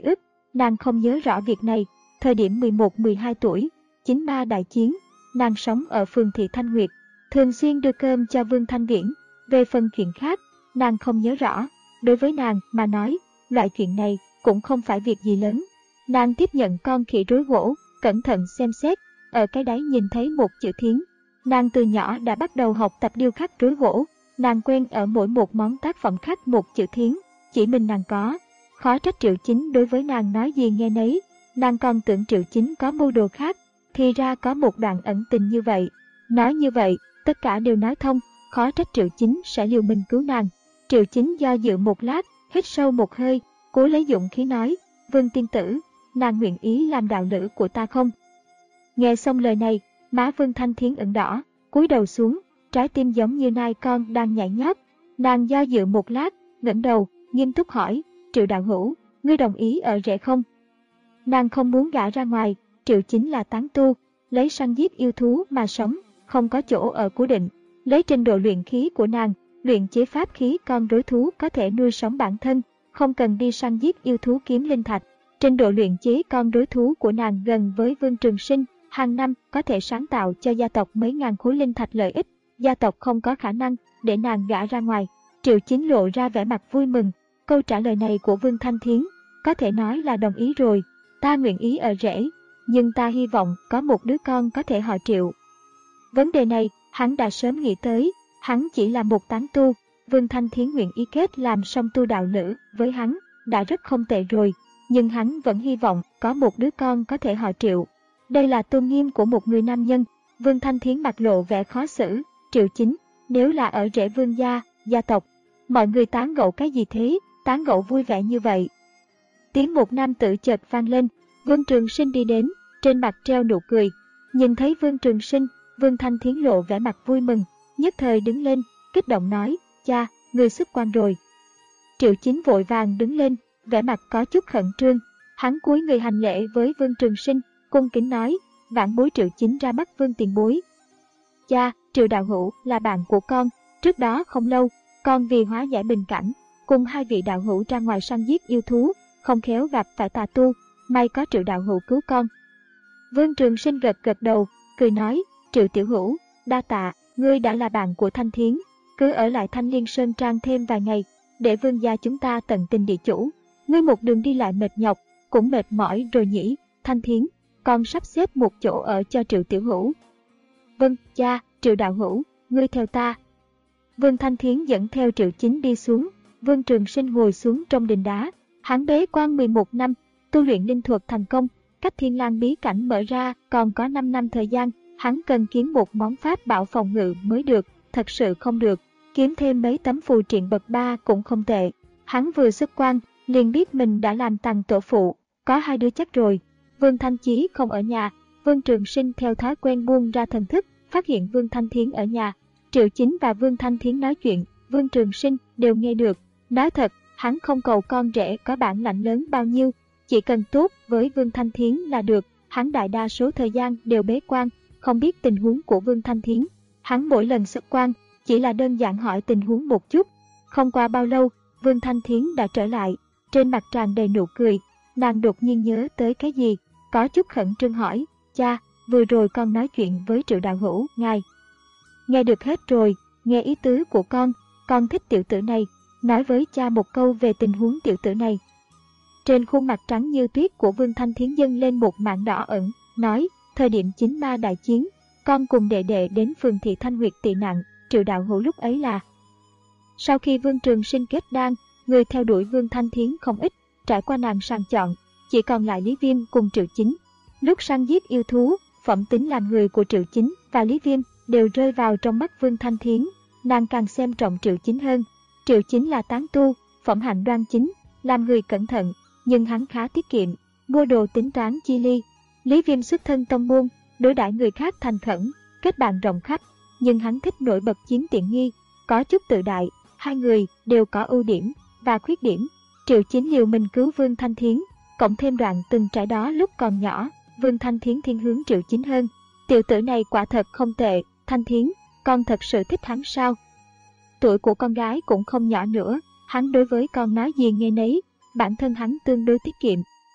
nàng không nhớ rõ việc này. Thời điểm mười một mười hai tuổi, Chính Ma đại chiến, nàng sống ở phường thị Thanh Nguyệt, thường xuyên đưa cơm cho Vương Thanh Viễn. Về phần chuyện khác, nàng không nhớ rõ. Đối với nàng mà nói, loại chuyện này cũng không phải việc gì lớn. Nàng tiếp nhận con khỉ rối gỗ, cẩn thận xem xét, ở cái đáy nhìn thấy một chữ Thiến. Nàng từ nhỏ đã bắt đầu học tập điêu khắc rối gỗ, nàng quen ở mỗi một món tác phẩm khắc một chữ Thiến, chỉ mình nàng có. Khó trách Triệu Chính đối với nàng nói gì nghe nấy, nàng còn tưởng Triệu Chính có mưu đồ khác, thì ra có một đoạn ẩn tình như vậy. Nói như vậy, tất cả đều nói thông, khó trách Triệu Chính sẽ liều mình cứu nàng. Triệu Chính do dự một lát, hít sâu một hơi, cố lấy dũng khí nói, Vương tiên tử, nàng nguyện ý làm đạo lữ của ta không? Nghe xong lời này, má Vương Thanh Thiến ửng đỏ, cúi đầu xuống, trái tim giống như nai con đang nhảy nhót. Nàng do dự một lát, ngẩng đầu, nghiêm túc hỏi, Triệu đạo hữu, ngươi đồng ý ở rể không? Nàng không muốn gả ra ngoài, Triệu Chính là tán tu, lấy săn giết yêu thú mà sống, không có chỗ ở cố định. Lấy trình độ luyện khí của nàng, luyện chế pháp khí con rối thú có thể nuôi sống bản thân, không cần đi săn giết yêu thú kiếm linh thạch. Trình độ luyện chế con rối thú của nàng gần với Vương Trường Sinh, hàng năm có thể sáng tạo cho gia tộc mấy ngàn khối linh thạch lợi ích, gia tộc không có khả năng để nàng gả ra ngoài. Triệu Chính lộ ra vẻ mặt vui mừng, câu trả lời này của Vương Thanh Thiến có thể nói là đồng ý rồi, ta nguyện ý ở rể, nhưng ta hy vọng có một đứa con có thể họ Triệu. Vấn đề này, hắn đã sớm nghĩ tới, hắn chỉ là một tán tu, Vương Thanh Thiến nguyện ý kết làm song tu đạo lữ với hắn, đã rất không tệ rồi, nhưng hắn vẫn hy vọng có một đứa con có thể họ Triệu. Đây là tôn nghiêm của một người nam nhân. Vương Thanh Thiến mặt lộ vẻ khó xử, Triệu Chính, nếu là ở rể Vương gia, gia tộc, mọi người tán gẫu cái gì thế, tán gẫu vui vẻ như vậy. Tiếng một nam tử chợt vang lên, Vương Trường Sinh đi đến, trên mặt treo nụ cười. Nhìn thấy Vương Trường Sinh, Vương Thanh Thiến lộ vẻ mặt vui mừng, nhất thời đứng lên, kích động nói, cha, người xuất quan rồi. Triệu Chính vội vàng đứng lên, vẻ mặt có chút khẩn trương, hắn cúi người hành lễ với Vương Trường Sinh, cung kính nói, vãn bối Triệu Chính ra mắt Vương tiền bối. Cha, Triệu đạo hữu là bạn của con, trước đó không lâu, con vì hóa giải bình cảnh, cùng hai vị đạo hữu ra ngoài săn giết yêu thú, không khéo gặp phải tà tu, may có Triệu đạo hữu cứu con. Vương Trường Sinh gật gật đầu, cười nói, Triệu tiểu hữu, đa tạ, ngươi đã là bạn của Thanh Thiến, cứ ở lại Thanh Liên Sơn Trang thêm vài ngày, để vương gia chúng ta tận tình địa chủ. Ngươi một đường đi lại mệt nhọc, cũng mệt mỏi rồi nhỉ, Thanh Thiến, con sắp xếp một chỗ ở cho Triệu tiểu hữu. Vâng, cha, Triệu đạo hữu, ngươi theo ta. Vương Thanh Thiến dẫn theo Triệu Chính đi xuống, Vương Trường Sinh ngồi xuống trong đình đá, hắn bế quan mười một năm, tu luyện linh thuật thành công, cách Thiên Lang bí cảnh mở ra còn có năm năm thời gian, hắn cần kiếm một món pháp bảo phòng ngự mới được, thật sự không được, kiếm thêm mấy tấm phù triện bậc ba cũng không tệ. Hắn vừa xuất quan, liền biết mình đã làm tằng tổ phụ, có hai đứa chắc rồi. Vương Thanh Chí không ở nhà, Vương Trường Sinh theo thói quen buông ra thần thức, phát hiện Vương Thanh Thiến ở nhà. Triệu Chính và Vương Thanh Thiến nói chuyện, Vương Trường Sinh đều nghe được. Nói thật, hắn không cầu con rể có bản lãnh lớn bao nhiêu, chỉ cần tốt với Vương Thanh Thiến là được. Hắn đại đa số thời gian đều bế quan, không biết tình huống của Vương Thanh Thiến. Hắn mỗi lần xuất quan, chỉ là đơn giản hỏi tình huống một chút. Không qua bao lâu, Vương Thanh Thiến đã trở lại, trên mặt tràn đầy nụ cười. Nàng đột nhiên nhớ tới cái gì, có chút khẩn trương hỏi, cha, vừa rồi con nói chuyện với Triệu đạo hữu, ngài. Nghe được hết rồi, nghe ý tứ của con, con thích tiểu tử này, nói với cha một câu về tình huống tiểu tử này. Trên khuôn mặt trắng như tuyết của Vương Thanh Thiến dâng lên một mảng đỏ ẩn, nói, thời điểm Chính Ma đại chiến, con cùng đệ đệ đến phường thị Thanh Nguyệt tị nạn, Triệu đạo hữu lúc ấy là. Sau khi Vương Trường Sinh kết đan, người theo đuổi Vương Thanh Thiến không ít, trải qua nàng sàng chọn, chỉ còn lại Lý Viêm cùng Triệu Chính. Lúc săn giết yêu thú, phẩm tính làm người của Triệu Chính và Lý Viêm đều rơi vào trong mắt Vương Thanh Thiến, nàng càng xem trọng Triệu Chính hơn. Triệu Chính là tán tu, phẩm hạnh đoan chính, làm người cẩn thận, nhưng hắn khá tiết kiệm, mua đồ tính toán chi ly. Lý Viêm xuất thân tông môn, đối đãi người khác thành khẩn, kết bạn rộng khắp, nhưng hắn thích nổi bật chiếm tiện nghi, có chút tự đại. Hai người đều có ưu điểm và khuyết điểm. Triệu Chính liều mình cứu Vương Thanh Thiến, cộng thêm đoạn từng trải đó lúc còn nhỏ, Vương Thanh Thiến thiên hướng Triệu Chính hơn. Tiểu tử này quả thật không tệ, Thanh Thiến, con thật sự thích hắn sao? Tuổi của con gái cũng không nhỏ nữa, hắn đối với con nói gì nghe nấy, bản thân hắn tương đối tiết kiệm,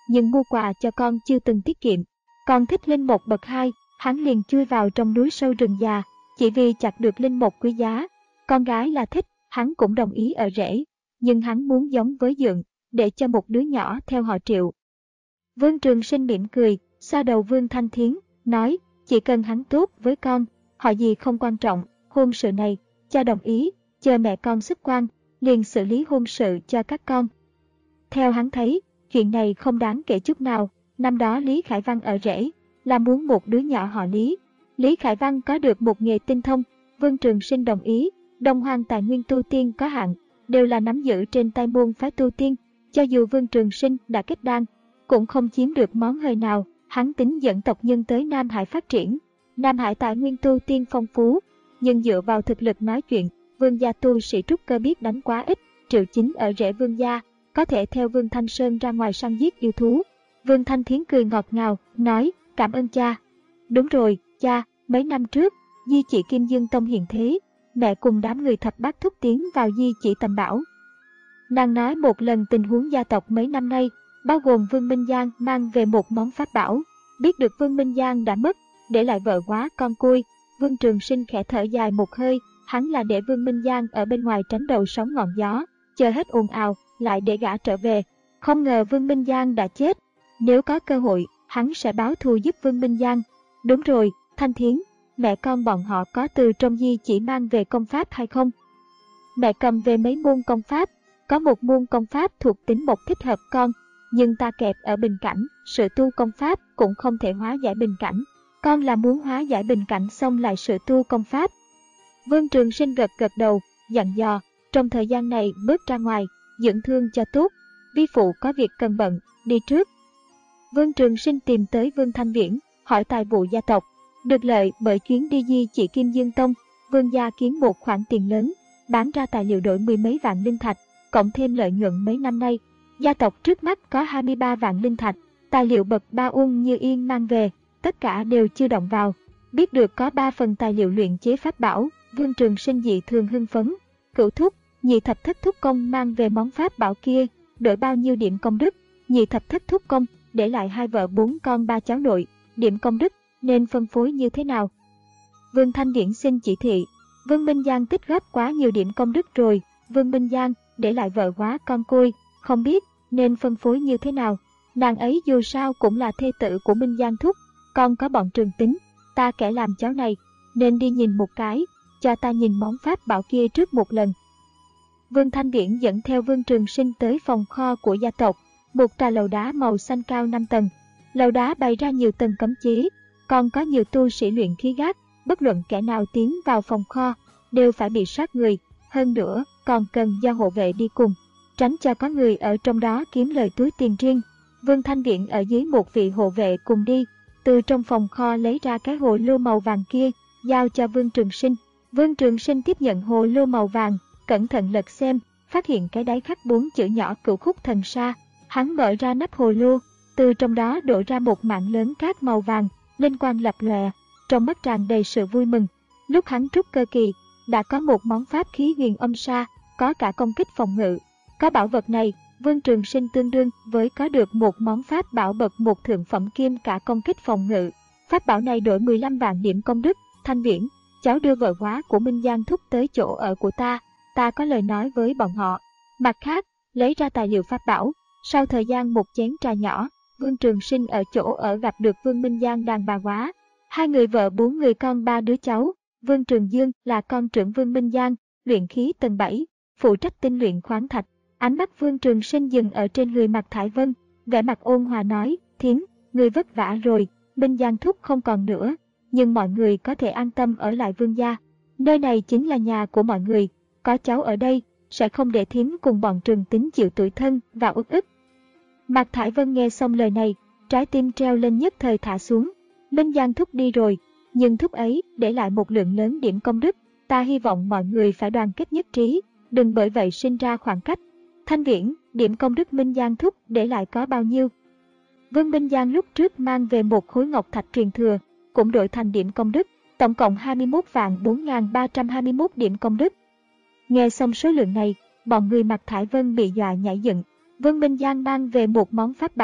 nhưng mua quà cho con chưa từng tiết kiệm. Con thích linh mục bậc hai, hắn liền chui vào trong núi sâu rừng già, chỉ vì chặt được linh mục quý giá. Con gái là thích, hắn cũng đồng ý ở rể, nhưng hắn muốn giống với Dượng, để cho một đứa nhỏ theo họ Triệu. Vương Trường Sinh mỉm cười, xoa đầu Vương Thanh Thiến, nói, chỉ cần hắn tốt với con, họ gì không quan trọng, hôn sự này, cha đồng ý, chờ mẹ con xuất quan, liền xử lý hôn sự cho các con. Theo hắn thấy, chuyện này không đáng kể chút nào, năm đó Lý Khải Văn ở rể, là muốn một đứa nhỏ họ Lý. Lý Khải Văn có được một nghề tinh thông, Vương Trường Sinh đồng ý, Đông Hoang tài nguyên tu tiên có hạn, đều là nắm giữ trên tay môn phái tu tiên, cho dù Vương Trường Sinh đã kết đan, cũng không chiếm được món hời nào, hắn tính dẫn tộc nhân tới Nam Hải phát triển. Nam Hải tài nguyên tu tiên phong phú, nhưng dựa vào thực lực nói chuyện, Vương gia tu sĩ trúc cơ biết đánh quá ít, Triệu Chính ở rễ Vương gia, có thể theo Vương Thanh Sơn ra ngoài săn giết yêu thú. Vương Thanh Thiến cười ngọt ngào, nói, cảm ơn cha. Đúng rồi, cha, mấy năm trước, Di Chỉ Kim Dương Tông hiện thế, mẹ cùng đám người thập bát thúc tiến vào Di Chỉ Tầm Bảo. Nàng nói một lần tình huống gia tộc mấy năm nay, bao gồm Vương Minh Giang mang về một món pháp bảo. Biết được Vương Minh Giang đã mất, để lại vợ quá con cui, Vương Trường Sinh khẽ thở dài một hơi, hắn là để Vương Minh Giang ở bên ngoài tránh đầu sóng ngọn gió, chờ hết ồn ào, lại để gã trở về. Không ngờ Vương Minh Giang đã chết, nếu có cơ hội, hắn sẽ báo thù giúp Vương Minh Giang. Đúng rồi, Thanh Thiến, mẹ con bọn họ có từ trong Di Chỉ mang về công pháp hay không? Mẹ cầm về mấy môn công pháp, có một môn công pháp thuộc tính mộc thích hợp con, nhưng ta kẹp ở bình cảnh, sự tu công pháp cũng không thể hóa giải bình cảnh. Con là muốn hóa giải bình cảnh xong lại sự tu công pháp. Vương Trường Sinh gật gật đầu, dặn dò, trong thời gian này bước ra ngoài, dưỡng thương cho tốt, vi phụ có việc cần bận, đi trước. Vương Trường Sinh tìm tới Vương Thanh Viễn, hỏi tài vụ gia tộc. Được lợi bởi chuyến đi Di Chỉ Kim Dương Tông, Vương gia kiếm một khoản tiền lớn, bán ra tài liệu đổi mười mấy vạn linh thạch, cộng thêm lợi nhuận mấy năm nay. Gia tộc trước mắt có hai mươi ba vạn linh thạch, tài liệu bậc ba Uông Như Yên mang về, tất cả đều chưa động vào. Biết được có ba phần tài liệu luyện chế pháp bảo, Vương Trường Sinh dị thường hưng phấn. Cửu thúc, nhị thập thất thúc công mang về món pháp bảo kia, đổi bao nhiêu điểm công đức? Nhị thập thất thúc công để lại hai vợ bốn con ba cháu nội, điểm công đức nên phân phối như thế nào? Vương Thanh Viễn xin chỉ thị. Vương Minh Giang tích góp quá nhiều điểm công đức rồi, Vương Minh Giang để lại vợ quá con côi, không biết nên phân phối như thế nào. Nàng ấy dù sao cũng là thê tử của Minh Giang thúc, con có bọn Trường Tính, ta kẻ làm cháu này, nên đi nhìn một cái, cho ta nhìn món pháp bảo kia trước một lần. Vương Thanh Viễn dẫn theo Vương Trường Sinh tới phòng kho của gia tộc, một tòa lầu đá màu xanh cao năm tầng. Lầu đá bày ra nhiều tầng cấm chế, còn có nhiều tu sĩ luyện khí gác, bất luận kẻ nào tiến vào phòng kho đều phải bị sát người, hơn nữa còn cần do hộ vệ đi cùng, tránh cho có người ở trong đó kiếm lời túi tiền riêng. Vương Thanh Viễn ở dưới một vị hộ vệ cùng đi, từ trong phòng kho lấy ra cái hồ lô màu vàng kia, giao cho Vương Trường Sinh. Vương Trường Sinh tiếp nhận hồ lô màu vàng, cẩn thận lật xem, phát hiện cái đáy khắc bốn chữ nhỏ Cửu Khúc Thần Sa. Hắn mở ra nắp hồ lô, từ trong đó đổ ra một mảng lớn cát màu vàng, linh quang lập lòe, trong mắt tràn đầy sự vui mừng. Lúc hắn trúc cơ kỳ, đã có một món pháp khí huyền âm sa, có cả công kích phòng ngự. Có bảo vật này, Vương Trường Sinh tương đương với có được một món pháp bảo bậc một thượng phẩm kim cả công kích phòng ngự. Pháp bảo này đổi mười lăm vạn điểm công đức. Thanh Viễn, cháu đưa vợ quá của Minh Giang thúc tới chỗ ở của ta, ta có lời nói với bọn họ. Mặt khác, lấy ra tài liệu pháp bảo. Sau thời gian một chén trà nhỏ, Vương Trường Sinh ở chỗ ở gặp được Vương Minh Giang đàn bà quá. Hai người vợ bốn người con ba đứa cháu. Vương Trường Dương là con trưởng Vương Minh Giang, luyện khí tầng bảy, phụ trách tinh luyện khoáng thạch. Ánh mắt Vương Trường Sinh dừng ở trên người Mạc Thải Vân, vẻ mặt ôn hòa nói, Thiến, người vất vả rồi, Minh Giang thúc không còn nữa, nhưng mọi người có thể an tâm ở lại Vương gia. Nơi này chính là nhà của mọi người, có cháu ở đây, sẽ không để Thiến cùng bọn Trường Tính chịu tủi thân và uất ức. Mạc Thải Vân nghe xong lời này, trái tim treo lên nhất thời thả xuống. Minh Giang thúc đi rồi, nhưng thúc ấy để lại một lượng lớn điểm công đức, ta hy vọng mọi người phải đoàn kết nhất trí, đừng bởi vậy sinh ra khoảng cách. Thanh Viễn, điểm công đức Minh Giang thúc để lại có bao nhiêu? Vương Minh Giang lúc trước mang về một khối ngọc thạch truyền thừa, cũng đổi thành điểm công đức, tổng cộng hai mươi mốt vạn bốn nghìn ba trăm hai mươi mốt điểm công đức. Nghe xong số lượng này, bọn người Mạc Thải Vân bị dọa nhảy dựng. Vương Minh Giang mang về một món pháp bảo,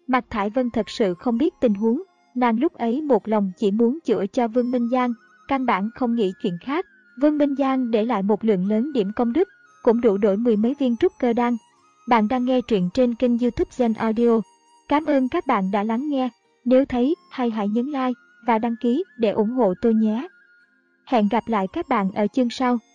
Mạc Thải Vân thật sự không biết tình huống, nàng lúc ấy một lòng chỉ muốn chữa cho Vương Minh Giang, căn bản không nghĩ chuyện khác. Vương Minh Giang để lại một lượng lớn điểm công đức, cũng đủ đổi mười mấy viên trúc cơ đan. Bạn đang nghe truyện trên kênh YouTube Gen Audio. Cảm ơn các bạn đã lắng nghe. Nếu thấy hay hãy nhấn like và đăng ký để ủng hộ tôi nhé. Hẹn gặp lại các bạn ở chương sau.